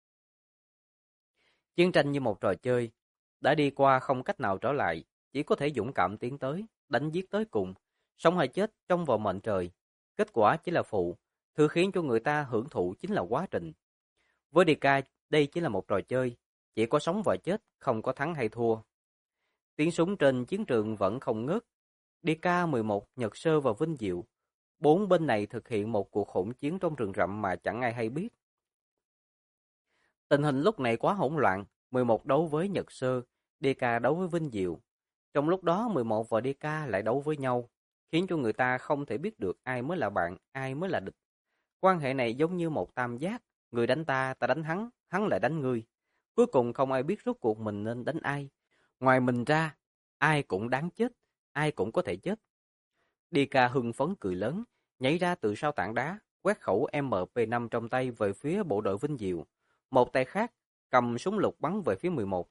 Speaker 1: Chiến tranh như một trò chơi, đã đi qua không cách nào trở lại, chỉ có thể dũng cảm tiến tới, đánh giết tới cùng, sống hay chết trong vào mệnh trời. Kết quả chỉ là phụ, thứ khiến cho người ta hưởng thụ chính là quá trình. Với DK, đây chỉ là một trò chơi, chỉ có sống và chết, không có thắng hay thua. Tiếng súng trên chiến trường vẫn không ngớt. DK-11, Nhật Sơ và Vinh Diệu, bốn bên này thực hiện một cuộc hỗn chiến trong rừng rậm mà chẳng ai hay biết. Tình hình lúc này quá hỗn loạn, 11 đấu với Nhật Sơ, DK đấu với Vinh Diệu. Trong lúc đó 11 và DK lại đấu với nhau, khiến cho người ta không thể biết được ai mới là bạn, ai mới là địch. Quan hệ này giống như một tam giác, người đánh ta, ta đánh hắn, hắn lại đánh ngươi. Cuối cùng không ai biết rốt cuộc mình nên đánh ai. Ngoài mình ra, ai cũng đáng chết, ai cũng có thể chết. DK hưng phấn cười lớn, nhảy ra từ sau tảng đá, quét khẩu MP5 trong tay về phía bộ đội Vinh Diệu. Một tay khác cầm súng lục bắn về phía 11.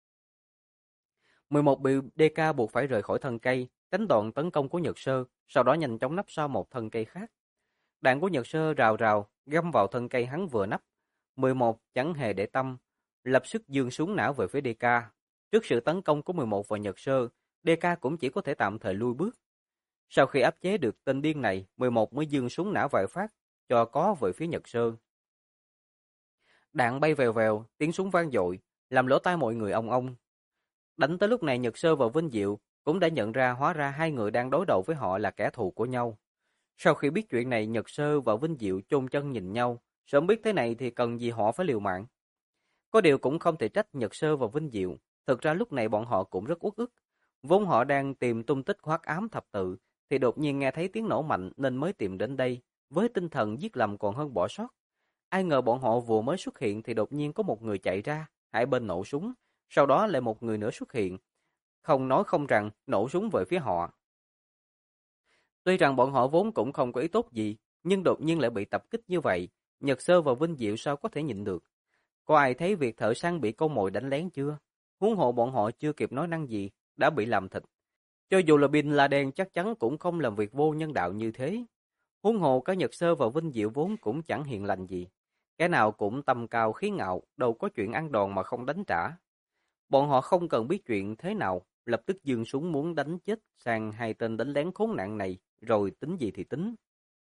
Speaker 1: 11 bị DK buộc phải rời khỏi thân cây, tránh đòn tấn công của Nhật Sơ, sau đó nhanh chóng nấp sau một thân cây khác. Đạn của Nhật Sơ rào rào găm vào thân cây hắn vừa nấp. 11 chẳng hề để tâm, lập sức giương súng não về phía DK. Trước sự tấn công của 11 và Nhật Sơ, DK cũng chỉ có thể tạm thời lui bước. Sau khi áp chế được tên điên này, 11 mới giương súng não vài phát, cho có về phía Nhật Sơ. Đạn bay vèo vèo, tiếng súng vang dội, làm lỗ tai mọi người ong ong. Đánh tới lúc này Nhật Sơ và Vinh Diệu cũng đã nhận ra hóa ra hai người đang đối đầu với họ là kẻ thù của nhau. Sau khi biết chuyện này, Nhật Sơ và Vinh Diệu chôn chân nhìn nhau, sớm biết thế này thì cần gì họ phải liều mạng. Có điều cũng không thể trách Nhật Sơ và Vinh Diệu, thực ra lúc này bọn họ cũng rất uất ức. Vốn họ đang tìm tung tích Hoắc Ám thập tự, thì đột nhiên nghe thấy tiếng nổ mạnh nên mới tìm đến đây, với tinh thần giết lầm còn hơn bỏ sót. Ai ngờ bọn họ vừa mới xuất hiện thì đột nhiên có một người chạy ra, hai bên nổ súng, sau đó lại một người nữa xuất hiện. Không nói không rằng, nổ súng về phía họ. Tuy rằng bọn họ vốn cũng không có ý tốt gì, nhưng đột nhiên lại bị tập kích như vậy, Nhật Sơ và Vinh Diệu sao có thể nhịn được. Có ai thấy việc thợ săn bị con mồi đánh lén chưa? Huống hộ bọn họ chưa kịp nói năng gì, đã bị làm thịt. Cho dù là Bin Laden chắc chắn cũng không làm việc vô nhân đạo như thế. Huống hồ cả Nhật Sơ và Vinh Diệu vốn cũng chẳng hiền lành gì. Cái nào cũng tầm cao khí ngạo, đâu có chuyện ăn đòn mà không đánh trả. Bọn họ không cần biết chuyện thế nào, lập tức giương súng muốn đánh chết sang hai tên đánh lén khốn nạn này, rồi tính gì thì tính.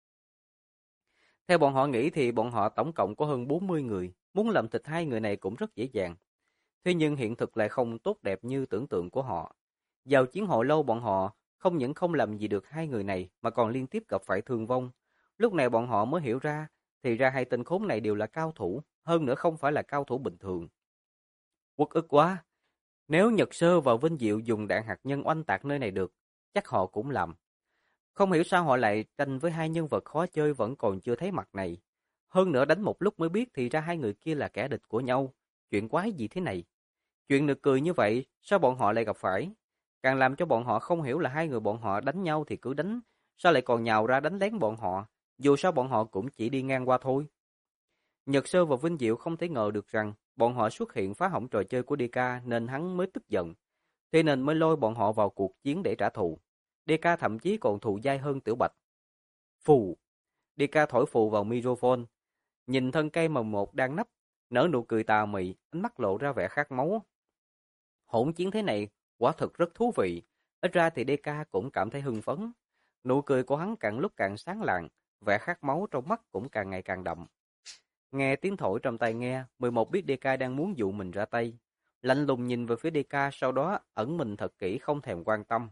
Speaker 1: Theo bọn họ nghĩ thì bọn họ tổng cộng có hơn 40 người, muốn làm thịt hai người này cũng rất dễ dàng. Thế nhưng hiện thực lại không tốt đẹp như tưởng tượng của họ. Vào chiến hồi lâu bọn họ không những không làm gì được hai người này mà còn liên tiếp gặp phải thương vong. Lúc này bọn họ mới hiểu ra, thì ra hai tên khốn này đều là cao thủ, hơn nữa không phải là cao thủ bình thường. Uất ức quá, nếu Nhật Sơ và Vinh Diệu dùng đạn hạt nhân oanh tạc nơi này được, chắc họ cũng làm. Không hiểu sao họ lại tranh với hai nhân vật khó chơi vẫn còn chưa thấy mặt này. Hơn nữa đánh một lúc mới biết thì ra hai người kia là kẻ địch của nhau. Chuyện quái gì thế này? Chuyện nực cười như vậy, sao bọn họ lại gặp phải? Càng làm cho bọn họ không hiểu là hai người bọn họ đánh nhau thì cứ đánh, sao lại còn nhào ra đánh lén bọn họ, dù sao bọn họ cũng chỉ đi ngang qua thôi. Nhật Sơ và Vinh Diệu không thể ngờ được rằng bọn họ xuất hiện phá hỏng trò chơi của DK nên hắn mới tức giận, thế nên mới lôi bọn họ vào cuộc chiến để trả thù. DK thậm chí còn thù dai hơn Tiểu Bạch. Phù! DK thổi phù vào microphone, nhìn thân cây mồng một đang nấp, nở nụ cười tà mị, ánh mắt lộ ra vẻ khát máu. Hỗn chiến thế này quả thực rất thú vị, ít ra thì DK cũng cảm thấy hưng phấn. Nụ cười của hắn càng lúc càng sáng lạng, vẻ khát máu trong mắt cũng càng ngày càng đậm. Nghe tiếng thổi trong tai nghe, 11 biết DK đang muốn dụ mình ra tay. Lạnh lùng nhìn về phía DK, sau đó ẩn mình thật kỹ không thèm quan tâm.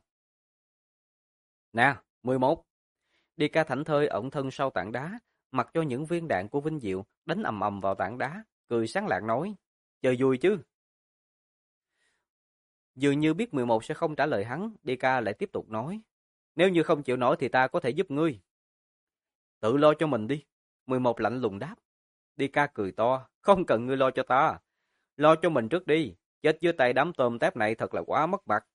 Speaker 1: Nè, 11. DK thảnh thơi ẩn thân sau tảng đá, mặc cho những viên đạn của Vinh Diệu đánh ầm ầm vào tảng đá, cười sáng lạng nói, chơi vui chứ. Dường như biết 11 sẽ không trả lời hắn, DK lại tiếp tục nói, nếu như không chịu nổi thì ta có thể giúp ngươi. Tự lo cho mình đi. 11 lạnh lùng đáp. DK cười to, không cần ngươi lo cho ta. Lo cho mình trước đi, chết dưới tay đám tôm tép này thật là quá mất mặt.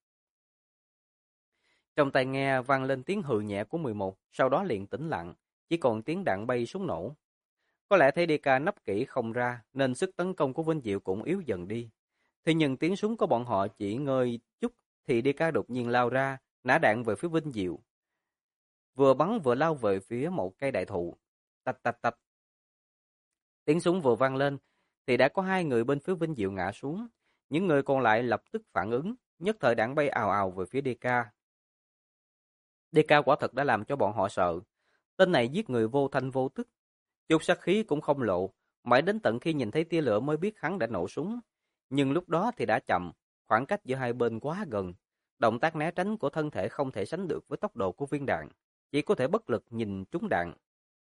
Speaker 1: Trong tai nghe vang lên tiếng hừ nhẹ của 11, sau đó liền tĩnh lặng, chỉ còn tiếng đạn bay súng nổ. Có lẽ thấy DK nấp kỹ không ra, nên sức tấn công của Vinh Diệu cũng yếu dần đi. Thế nhưng tiếng súng của bọn họ chỉ ngơi chút, thì DK đột nhiên lao ra, nã đạn về phía Vinh Diệu. Vừa bắn vừa lao về phía một cây đại thụ. Tạch tạch tạch. Tiếng súng vừa vang lên, thì đã có hai người bên phía Vinh Diệu ngã xuống. Những người còn lại lập tức phản ứng, nhất thời đạn bay ào ào về phía DK. DK quả thật đã làm cho bọn họ sợ. Tên này giết người vô thanh vô tức, chút sát khí cũng không lộ, mãi đến tận khi nhìn thấy tia lửa mới biết hắn đã nổ súng. Nhưng lúc đó thì đã chậm, khoảng cách giữa hai bên quá gần. Động tác né tránh của thân thể không thể sánh được với tốc độ của viên đạn, chỉ có thể bất lực nhìn trúng đạn.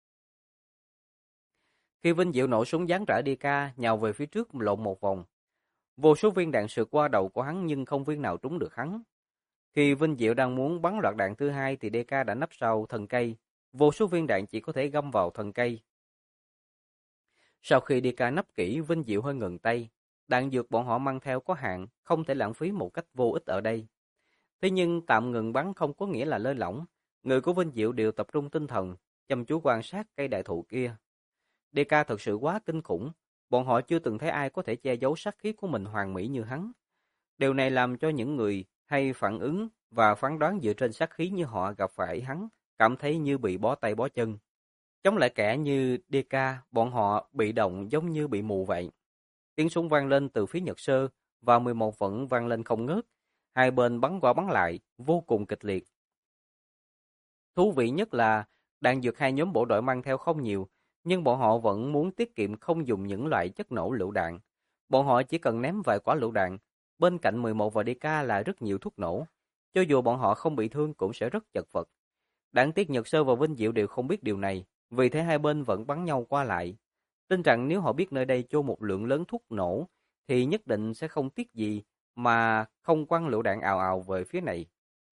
Speaker 1: Khi Vinh Diệu nổ súng giáng rã DK nhào về phía trước lộn một vòng, vô số viên đạn sượt qua đầu của hắn nhưng không viên nào trúng được hắn. Khi Vinh Diệu đang muốn bắn loạt đạn thứ hai thì DK đã nấp sau thân cây, vô số viên đạn chỉ có thể găm vào thân cây. Sau khi DK nấp kỹ, Vinh Diệu hơi ngừng tay. Đạn dược bọn họ mang theo có hạn, không thể lãng phí một cách vô ích ở đây. Thế nhưng tạm ngừng bắn không có nghĩa là lơi lỏng. Người của Vinh Diệu đều tập trung tinh thần, chăm chú quan sát cây đại thụ kia. DK thật sự quá kinh khủng. Bọn họ chưa từng thấy ai có thể che giấu sát khí của mình hoàn mỹ như hắn. Điều này làm cho những người hay phản ứng và phán đoán dựa trên sát khí như họ gặp phải hắn, cảm thấy như bị bó tay bó chân. Chống lại kẻ như DK, bọn họ bị động giống như bị mù vậy. Tiếng súng vang lên từ phía Nhật Sơ và 11 vẫn vang lên không ngớt. Hai bên bắn qua bắn lại, vô cùng kịch liệt. Thú vị nhất là đạn dược hai nhóm bộ đội mang theo không nhiều, nhưng bọn họ vẫn muốn tiết kiệm không dùng những loại chất nổ lựu đạn. Bọn họ chỉ cần ném vài quả lựu đạn, bên cạnh 11 và DK là rất nhiều thuốc nổ. Cho dù bọn họ không bị thương cũng sẽ rất chật vật. Đáng tiếc Nhật Sơ và Vinh Diệu đều không biết điều này, vì thế hai bên vẫn bắn nhau qua lại. Tin rằng nếu họ biết nơi đây chôn một lượng lớn thuốc nổ, thì nhất định sẽ không tiếc gì mà không quăng lựu đạn ào ào về phía này.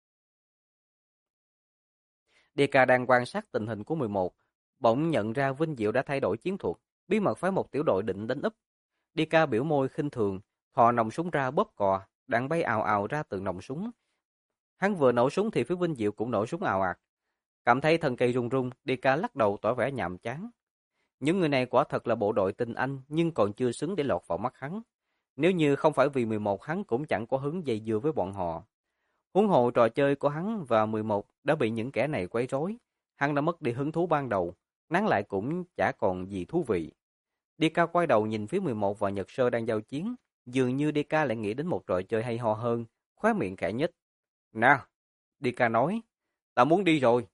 Speaker 1: DK đang quan sát tình hình của 11, bỗng nhận ra Vinh Diệu đã thay đổi chiến thuật, bí mật phái một tiểu đội định đánh úp. DK biểu môi khinh thường, thò nòng súng ra bóp cò, đạn bay ào ào ra từ nòng súng. Hắn vừa nổ súng thì phía Vinh Diệu cũng nổ súng ào ạt. Cảm thấy thân cây run run, DK lắc đầu tỏ vẻ nhàm chán. Những người này quả thật là bộ đội tinh anh nhưng còn chưa xứng để lọt vào mắt hắn. Nếu như không phải vì 11 hắn cũng chẳng có hứng dây dưa với bọn họ. Huống hồ trò chơi của hắn và 11 đã bị những kẻ này quấy rối. Hắn đã mất đi hứng thú ban đầu, nán lại cũng chả còn gì thú vị. DK quay đầu nhìn phía 11 và Nhật Sơ đang giao chiến, dường như DK lại nghĩ đến một trò chơi hay ho hơn, khóe miệng khẽ nhếch. "Nào," DK nói, "ta muốn đi rồi."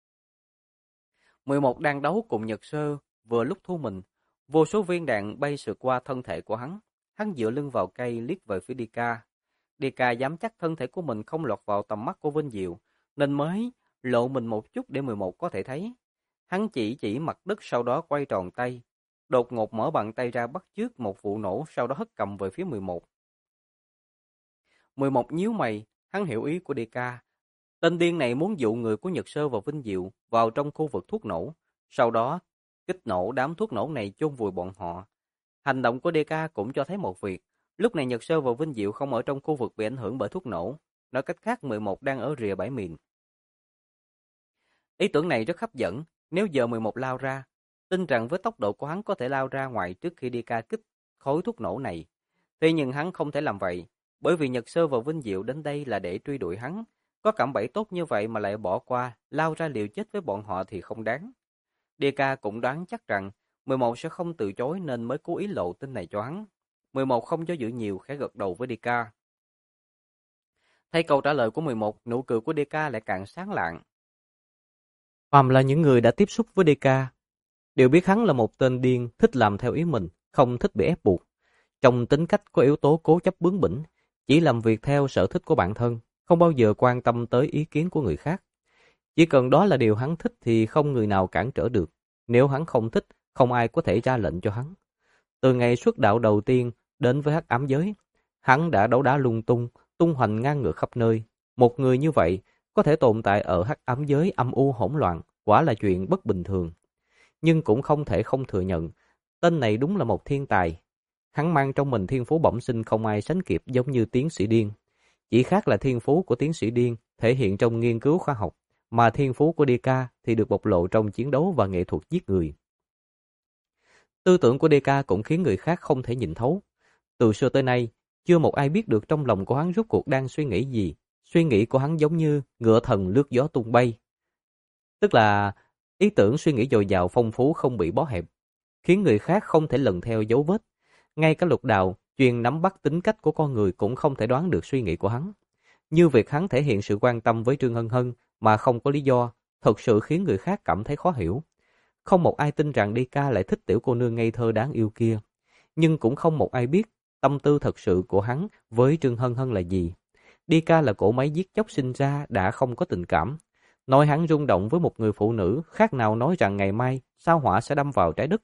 Speaker 1: 11 đang đấu cùng Nhật Sơ, vừa lúc thu mình, vô số viên đạn bay sượt qua thân thể của hắn. Hắn dựa lưng vào cây liếc về phía DK. DK dám chắc thân thể của mình không lọt vào tầm mắt của Vinh Diệu, nên mới lộ mình một chút để 11 có thể thấy. Hắn chỉ mặt đất sau đó quay tròn tay, đột ngột mở bàn tay ra bắt chước một vụ nổ sau đó hất cầm về phía 11. 11 nhíu mày, hắn hiểu ý của DK. Tên điên này muốn dụ người của Nhật Sơ và Vinh Diệu vào trong khu vực thuốc nổ, sau đó kích nổ đám thuốc nổ này chôn vùi bọn họ. Hành động của DK cũng cho thấy một việc, lúc này Nhật Sơ và Vinh Diệu không ở trong khu vực bị ảnh hưởng bởi thuốc nổ, nói cách khác 11 đang ở rìa bãi miền. Ý tưởng này rất hấp dẫn, nếu giờ 11 lao ra, tin rằng với tốc độ của hắn có thể lao ra ngoài trước khi DK kích khối thuốc nổ này. Tuy nhiên hắn không thể làm vậy, bởi vì Nhật Sơ và Vinh Diệu đến đây là để truy đuổi hắn. Có cạm bẫy tốt như vậy mà lại bỏ qua, lao ra liều chết với bọn họ thì không đáng. DK cũng đoán chắc rằng 11 sẽ không từ chối nên mới cố ý lộ tin này cho hắn. 11 không do dự nhiều, khẽ gật đầu với DK. Thấy câu trả lời của 11, nụ cười của DK lại càng sáng lạng. Phàm là những người đã tiếp xúc với DK đều biết hắn là một tên điên thích làm theo ý mình, không thích bị ép buộc. Trong tính cách có yếu tố cố chấp bướng bỉnh, chỉ làm việc theo sở thích của bản thân, không bao giờ quan tâm tới ý kiến của người khác. Chỉ cần đó là điều hắn thích thì không người nào cản trở được. Nếu hắn không thích, không ai có thể ra lệnh cho hắn. Từ ngày xuất đạo đầu tiên đến với hắc ám giới, hắn đã đấu đá lung tung, tung hoành ngang ngược khắp nơi. Một người như vậy có thể tồn tại ở hắc ám giới âm u hỗn loạn, quả là chuyện bất bình thường. Nhưng cũng không thể không thừa nhận, tên này đúng là một thiên tài. Hắn mang trong mình thiên phú bẩm sinh không ai sánh kịp, giống như tiến sĩ điên. Chỉ khác là thiên phú của tiến sĩ điên thể hiện trong nghiên cứu khoa học, mà thiên phú của DK thì được bộc lộ trong chiến đấu và nghệ thuật giết người. Tư tưởng của DK cũng khiến người khác không thể nhìn thấu. Từ xưa tới nay, chưa một ai biết được trong lòng của hắn rốt cuộc đang suy nghĩ gì. Suy nghĩ của hắn giống như ngựa thần lướt gió tung bay. Tức là ý tưởng suy nghĩ dồi dào phong phú không bị bó hẹp, khiến người khác không thể lần theo dấu vết. Ngay cả Lục Đào, chuyên nắm bắt tính cách của con người cũng không thể đoán được suy nghĩ của hắn. Như việc hắn thể hiện sự quan tâm với Trương Hân Hân mà không có lý do, thật sự khiến người khác cảm thấy khó hiểu. Không một ai tin rằng DK lại thích tiểu cô nương ngây thơ đáng yêu kia. Nhưng cũng không một ai biết tâm tư thật sự của hắn với Trương Hân Hân là gì. DK là cỗ máy giết chóc sinh ra đã không có tình cảm. Nói hắn rung động với một người phụ nữ khác nào nói rằng ngày mai sao hỏa sẽ đâm vào trái đất.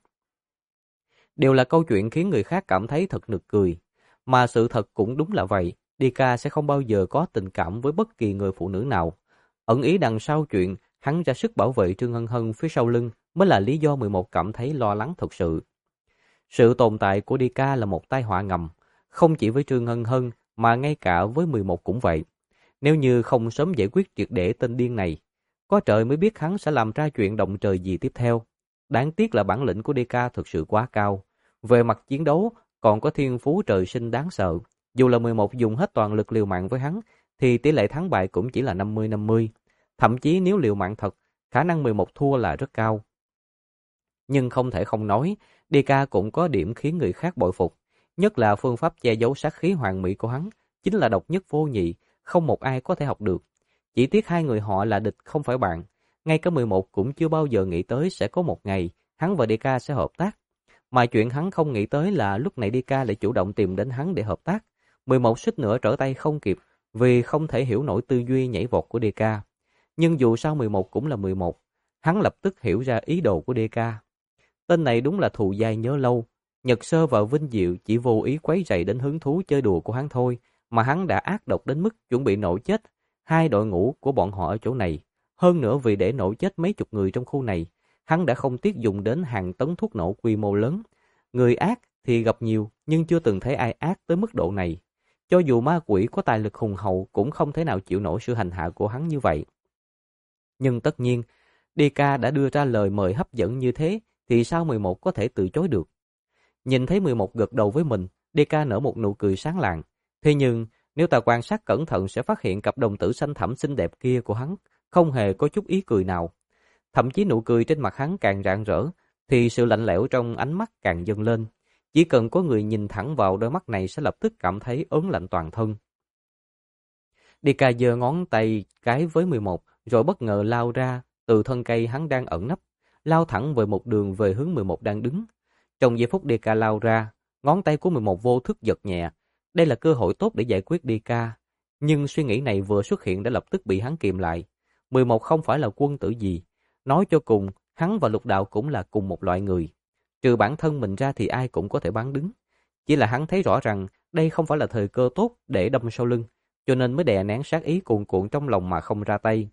Speaker 1: Đều là câu chuyện khiến người khác cảm thấy thật nực cười. Mà sự thật cũng đúng là vậy. DK sẽ không bao giờ có tình cảm với bất kỳ người phụ nữ nào. Ẩn ý đằng sau chuyện hắn ra sức bảo vệ Trương Hân Hân phía sau lưng mới là lý do 11 cảm thấy lo lắng thật sự. Sự tồn tại của DK là một tai họa ngầm, không chỉ với Trương Hân Hân mà ngay cả với 11 cũng vậy. Nếu như không sớm giải quyết triệt để tên điên này, có trời mới biết hắn sẽ làm ra chuyện động trời gì tiếp theo. Đáng tiếc là bản lĩnh của DK thực sự quá cao. Về mặt chiến đấu, còn có thiên phú trời sinh đáng sợ. Dù là 11 dùng hết toàn lực liều mạng với hắn, thì tỷ lệ thắng bại cũng chỉ là 50-50. Thậm chí nếu liều mạng thật, khả năng 11 thua là rất cao. Nhưng không thể không nói, DK cũng có điểm khiến người khác bội phục. Nhất là phương pháp che giấu sát khí hoàn mỹ của hắn, chính là độc nhất vô nhị, không một ai có thể học được. Chỉ tiếc hai người họ là địch không phải bạn. Ngay cả 11 cũng chưa bao giờ nghĩ tới sẽ có một ngày hắn và DK sẽ hợp tác. Mà chuyện hắn không nghĩ tới là lúc này DK lại chủ động tìm đến hắn để hợp tác. 11 suýt nữa trở tay không kịp vì không thể hiểu nổi tư duy nhảy vọt của DK. Nhưng dù sao 11 cũng là 11, hắn lập tức hiểu ra ý đồ của DK. Tên này đúng là thù dai nhớ lâu. Nhật Sơ và Vinh Diệu chỉ vô ý quấy rầy đến hứng thú chơi đùa của hắn thôi, mà hắn đã ác độc đến mức chuẩn bị nổ chết hai đội ngũ của bọn họ ở chỗ này. Hơn nữa vì để nổ chết mấy chục người trong khu này, hắn đã không tiếc dùng đến hàng tấn thuốc nổ quy mô lớn. Người ác thì gặp nhiều, nhưng chưa từng thấy ai ác tới mức độ này. Cho dù ma quỷ có tài lực hùng hậu cũng không thể nào chịu nổi sự hành hạ của hắn như vậy. Nhưng tất nhiên, DK đã đưa ra lời mời hấp dẫn như thế thì sao 11 có thể từ chối được? Nhìn thấy 11 gật đầu với mình, DK nở một nụ cười sáng lạng. Thế nhưng, nếu ta quan sát cẩn thận sẽ phát hiện cặp đồng tử xanh thẳm xinh đẹp kia của hắn không hề có chút ý cười nào. Thậm chí nụ cười trên mặt hắn càng rạng rỡ, thì sự lạnh lẽo trong ánh mắt càng dâng lên. Chỉ cần có người nhìn thẳng vào đôi mắt này sẽ lập tức cảm thấy ớn lạnh toàn thân. DK giơ ngón tay cái với 11, rồi bất ngờ lao ra từ thân cây hắn đang ẩn nấp, lao thẳng về một đường về hướng 11 đang đứng. Trong giây phút DK lao ra, ngón tay của 11 vô thức giật nhẹ. Đây là cơ hội tốt để giải quyết DK. Nhưng suy nghĩ này vừa xuất hiện đã lập tức bị hắn kìm lại. 11 không phải là quân tử gì. Nói cho cùng, hắn và Lục Đạo cũng là cùng một loại người. Trừ bản thân mình ra thì ai cũng có thể bán đứng. Chỉ là hắn thấy rõ rằng đây không phải là thời cơ tốt để đâm sau lưng, cho nên mới đè nén sát ý cuồn cuộn trong lòng mà không ra tay.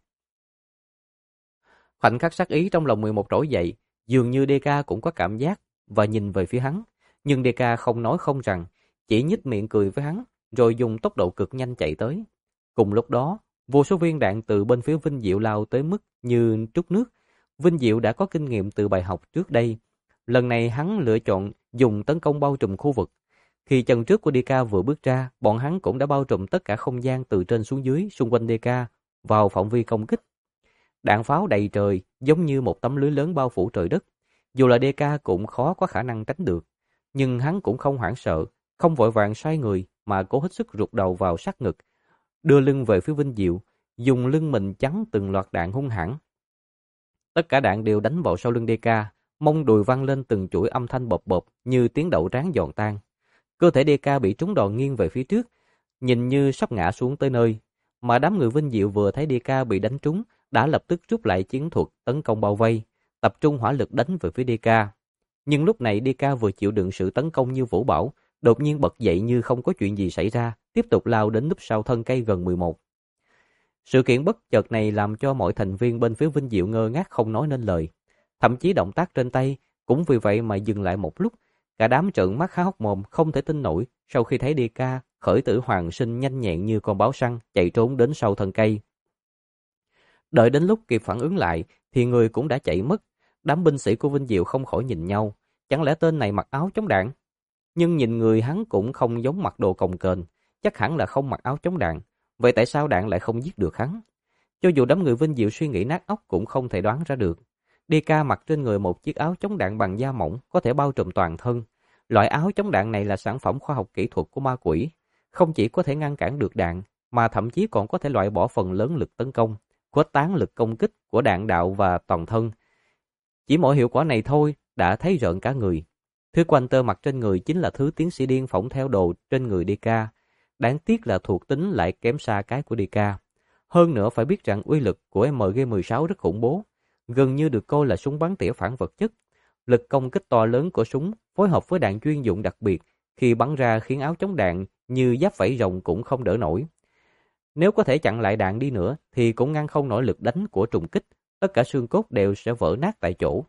Speaker 1: Khoảnh khắc sát ý trong lòng 11 trỗi dậy, dường như DK cũng có cảm giác và nhìn về phía hắn. Nhưng DK không nói không rằng, chỉ nhếch miệng cười với hắn, rồi dùng tốc độ cực nhanh chạy tới. Cùng lúc đó, vô số viên đạn từ bên phía Vinh Diệu lao tới mức như trút nước. Vinh Diệu đã có kinh nghiệm từ bài học trước đây. Lần này hắn lựa chọn dùng tấn công bao trùm khu vực. Khi chân trước của DK vừa bước ra, bọn hắn cũng đã bao trùm tất cả không gian từ trên xuống dưới xung quanh DK vào phạm vi công kích. Đạn pháo đầy trời giống như một tấm lưới lớn bao phủ trời đất. Dù là DK cũng khó có khả năng tránh được. Nhưng hắn cũng không hoảng sợ, không vội vàng xoay người mà cố hết sức rụt đầu vào sát ngực, đưa lưng về phía Vinh Diệu, dùng lưng mình chắn từng loạt đạn hung hãn. Tất cả đạn đều đánh vào sau lưng DK, mông đùi vang lên từng chuỗi âm thanh bộp bộp như tiếng đậu rán giòn tan. Cơ thể DK bị trúng đòn nghiêng về phía trước, nhìn như sắp ngã xuống tới nơi. Mà đám người Vinh Diệu vừa thấy DK bị đánh trúng, đã lập tức rút lại chiến thuật tấn công bao vây, tập trung hỏa lực đánh về phía DK. Nhưng lúc này DK vừa chịu đựng sự tấn công như vũ bão, đột nhiên bật dậy như không có chuyện gì xảy ra, tiếp tục lao đến núp sau thân cây gần 11. Sự kiện bất chợt này làm cho mọi thành viên bên phía Vinh Diệu ngơ ngác không nói nên lời. Thậm chí động tác trên tay cũng vì vậy mà dừng lại một lúc. Cả đám trợn mắt há hốc mồm không thể tin nổi sau khi thấy DK khởi tử hoàng sinh nhanh nhẹn như con báo săn chạy trốn đến sau thân cây. Đợi đến lúc kịp phản ứng lại thì người cũng đã chạy mất. Đám binh sĩ của Vinh Diệu không khỏi nhìn nhau. Chẳng lẽ tên này mặc áo chống đạn? Nhưng nhìn người hắn cũng không giống mặc đồ cồng kềnh, chắc hẳn là không mặc áo chống đạn. Vậy tại sao đạn lại không giết được hắn? Cho dù đám người Vinh Diệu suy nghĩ nát óc cũng không thể đoán ra được. DK mặc trên người một chiếc áo chống đạn bằng da mỏng có thể bao trùm toàn thân. Loại áo chống đạn này là sản phẩm khoa học kỹ thuật của ma quỷ. Không chỉ có thể ngăn cản được đạn, mà thậm chí còn có thể loại bỏ phần lớn lực tấn công, khuếch tán lực công kích của đạn đạo và toàn thân. Chỉ mỗi hiệu quả này thôi đã thấy rợn cả người. Thứ quanh tơ mặc trên người chính là thứ tiến sĩ điên phỏng theo đồ trên người DK. Đáng tiếc là thuộc tính lại kém xa cái của DK. Hơn nữa phải biết rằng uy lực của MG16 rất khủng bố, gần như được coi là súng bắn tỉa phản vật chất. Lực công kích to lớn của súng phối hợp với đạn chuyên dụng đặc biệt khi bắn ra khiến áo chống đạn như giáp vảy rồng cũng không đỡ nổi. Nếu có thể chặn lại đạn đi nữa thì cũng ngăn không nổi lực đánh của trùng kích, tất cả xương cốt đều sẽ vỡ nát tại chỗ.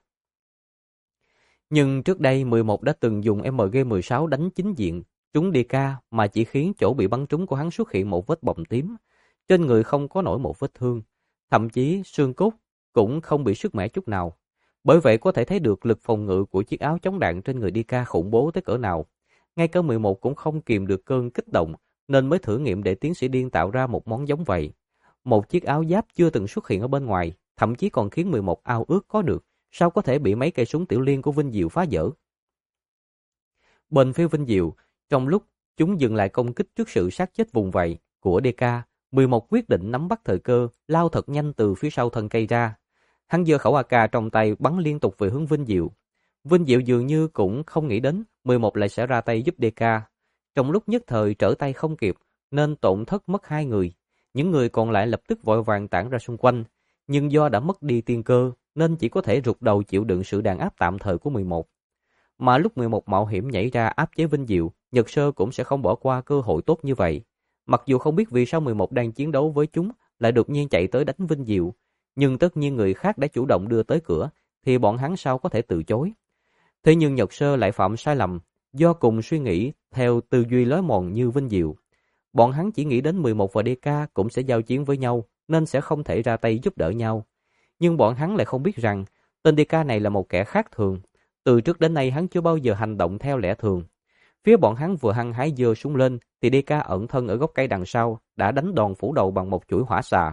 Speaker 1: Nhưng trước đây 11 đã từng dùng MG16 đánh chính diện trúng DK mà chỉ khiến chỗ bị bắn trúng của hắn xuất hiện một vết bầm tím. Trên người không có nổi một vết thương, thậm chí xương cốt cũng không bị sứt mẻ chút nào. Bởi vậy có thể thấy được lực phòng ngự của chiếc áo chống đạn trên người DK khủng bố tới cỡ nào. Ngay cả 11 cũng không kìm được cơn kích động nên mới thử nghiệm để tiến sĩ điên tạo ra một món giống vậy. Một chiếc áo giáp chưa từng xuất hiện ở bên ngoài, thậm chí còn khiến 11 ao ước có được. Sao có thể bị mấy cây súng tiểu liên của Vinh Diệu phá vỡ? Bên phía Vinh Diệu, trong lúc chúng dừng lại công kích trước sự sát chết vùng vẫy của DK, 11 quyết định nắm bắt thời cơ, lao thật nhanh từ phía sau thân cây ra. Hắn giơ khẩu AK trong tay bắn liên tục về hướng Vinh Diệu. Vinh Diệu dường như cũng không nghĩ đến 11 lại sẽ ra tay giúp DK. Trong lúc nhất thời trở tay không kịp, nên tổn thất mất 2 người. Những người còn lại lập tức vội vàng tản ra xung quanh, nhưng do đã mất đi tiên cơ, nên chỉ có thể rụt đầu chịu đựng sự đàn áp tạm thời của 11. Mà lúc 11 mạo hiểm nhảy ra áp chế Vinh Diệu, Nhật Sơ cũng sẽ không bỏ qua cơ hội tốt như vậy. Mặc dù không biết vì sao 11 đang chiến đấu với chúng lại đột nhiên chạy tới đánh Vinh Diệu, nhưng tất nhiên người khác đã chủ động đưa tới cửa, thì bọn hắn sao có thể từ chối. Thế nhưng Nhật Sơ lại phạm sai lầm, do cùng suy nghĩ theo tư duy lối mòn như Vinh Diệu. Bọn hắn chỉ nghĩ đến 11 và DK cũng sẽ giao chiến với nhau, nên sẽ không thể ra tay giúp đỡ nhau. Nhưng bọn hắn lại không biết rằng tên DK này là một kẻ khác thường. Từ trước đến nay hắn chưa bao giờ hành động theo lẽ thường. Phía bọn hắn vừa hăng hái giơ súng lên thì DK ẩn thân ở gốc cây đằng sau đã đánh đòn phủ đầu bằng một chuỗi hỏa xà.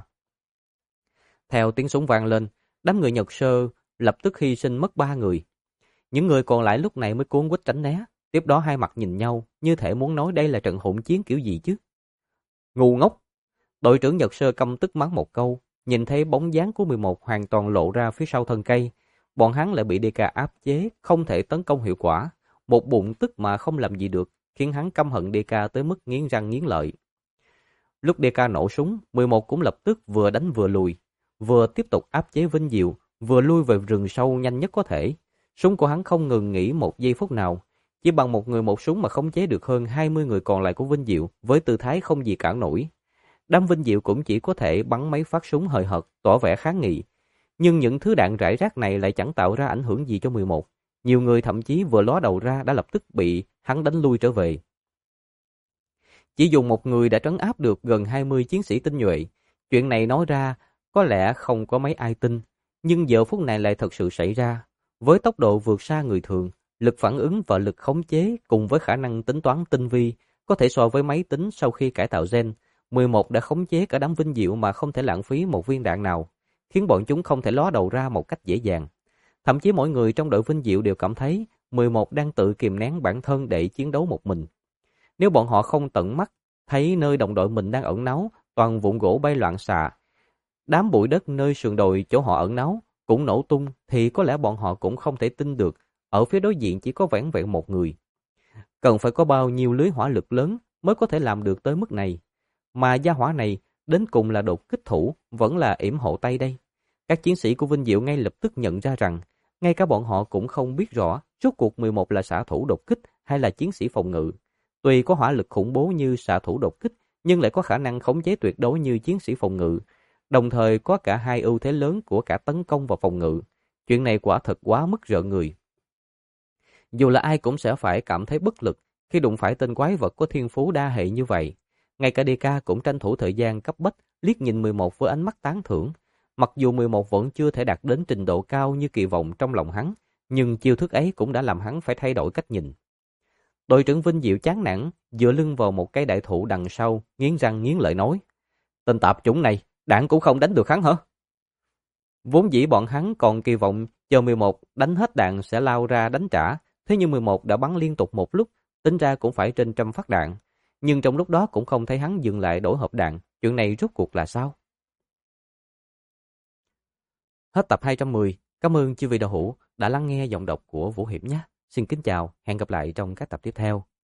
Speaker 1: Theo tiếng súng vang lên, đám người Nhật Sơ lập tức hy sinh mất 3 người. Những người còn lại lúc này mới cuống quýt tránh né, tiếp đó hai mặt nhìn nhau, như thể muốn nói đây là trận hỗn chiến kiểu gì chứ. Ngu ngốc! Đội trưởng Nhật Sơ căm tức mắng một câu, nhìn thấy bóng dáng của 11 hoàn toàn lộ ra phía sau thân cây. Bọn hắn lại bị DK áp chế, không thể tấn công hiệu quả. Một bụng tức mà không làm gì được, khiến hắn căm hận DK tới mức nghiến răng nghiến lợi. Lúc DK nổ súng, 11 cũng lập tức vừa đánh vừa lùi, vừa tiếp tục áp chế Vinh Diệu, vừa lui về rừng sâu nhanh nhất có thể. Súng của hắn không ngừng nghỉ một giây phút nào, chỉ bằng một người một súng mà khống chế được hơn 20 người còn lại của Vinh Diệu với tư thái không gì cản nổi. Đám Vinh Diệu cũng chỉ có thể bắn mấy phát súng hời hợt, tỏ vẻ kháng nghị. Nhưng những thứ đạn rải rác này lại chẳng tạo ra ảnh hưởng gì cho 11. Nhiều người thậm chí vừa ló đầu ra đã lập tức bị hắn đánh lui trở về. Chỉ dùng một người đã trấn áp được gần 20 chiến sĩ tinh nhuệ. Chuyện này nói ra có lẽ không có mấy ai tin, nhưng giờ phút này lại thật sự xảy ra. Với tốc độ vượt xa người thường, lực phản ứng và lực khống chế cùng với khả năng tính toán tinh vi có thể so với máy tính sau khi cải tạo gen. 11 đã khống chế cả đám Vinh Diệu mà không thể lãng phí một viên đạn nào, khiến bọn chúng không thể ló đầu ra một cách dễ dàng. Thậm chí mỗi người trong đội Vinh Diệu đều cảm thấy 11 đang tự kìm nén bản thân để chiến đấu một mình. Nếu bọn họ không tận mắt thấy nơi đồng đội mình đang ẩn náu, toàn vụn gỗ bay loạn xạ, đám bụi đất nơi sườn đồi chỗ họ ẩn náu cũng nổ tung, thì có lẽ bọn họ cũng không thể tin được ở phía đối diện chỉ có vẻn vẹn một người. Cần phải có bao nhiêu lưới hỏa lực lớn mới có thể làm được tới mức này. Mà gia hỏa này đến cùng là đột kích thủ, vẫn là yểm hộ tay đây. Các chiến sĩ của Vinh Diệu ngay lập tức nhận ra rằng ngay cả bọn họ cũng không biết rõ rốt cuộc 11 là xạ thủ đột kích hay là chiến sĩ phòng ngự. Tuy có hỏa lực khủng bố như xạ thủ đột kích, nhưng lại có khả năng khống chế tuyệt đối như chiến sĩ phòng ngự, đồng thời có cả hai ưu thế lớn của cả tấn công và phòng ngự. Chuyện này quả thật quá mức rợn người. Dù là ai cũng sẽ phải cảm thấy bất lực khi đụng phải tên quái vật có thiên phú đa hệ như vậy. Ngay cả DK cũng tranh thủ thời gian cấp bách liếc nhìn 11 với ánh mắt tán thưởng. Mặc dù 11 vẫn chưa thể đạt đến trình độ cao như kỳ vọng trong lòng hắn, nhưng chiêu thức ấy cũng đã làm hắn phải thay đổi cách nhìn. Đội trưởng Vinh Diệu chán nản, dựa lưng vào một cây đại thụ đằng sau, nghiến răng nghiến lợi nói: "Tên tạp chủng này, đạn cũng không đánh được hắn hả?" Vốn dĩ bọn hắn còn kỳ vọng chờ 11 đánh hết đạn sẽ lao ra đánh trả, thế nhưng 11 đã bắn liên tục một lúc, tính ra cũng phải trên 100 phát đạn. Nhưng trong lúc đó cũng không thấy hắn dừng lại đổi hộp đạn, chuyện này rốt cuộc là sao? Hết tập 210, cảm ơn chư vị đạo hữu đã lắng nghe giọng đọc của Vũ Hiệp nhé. Xin kính chào, hẹn gặp lại trong các tập tiếp theo.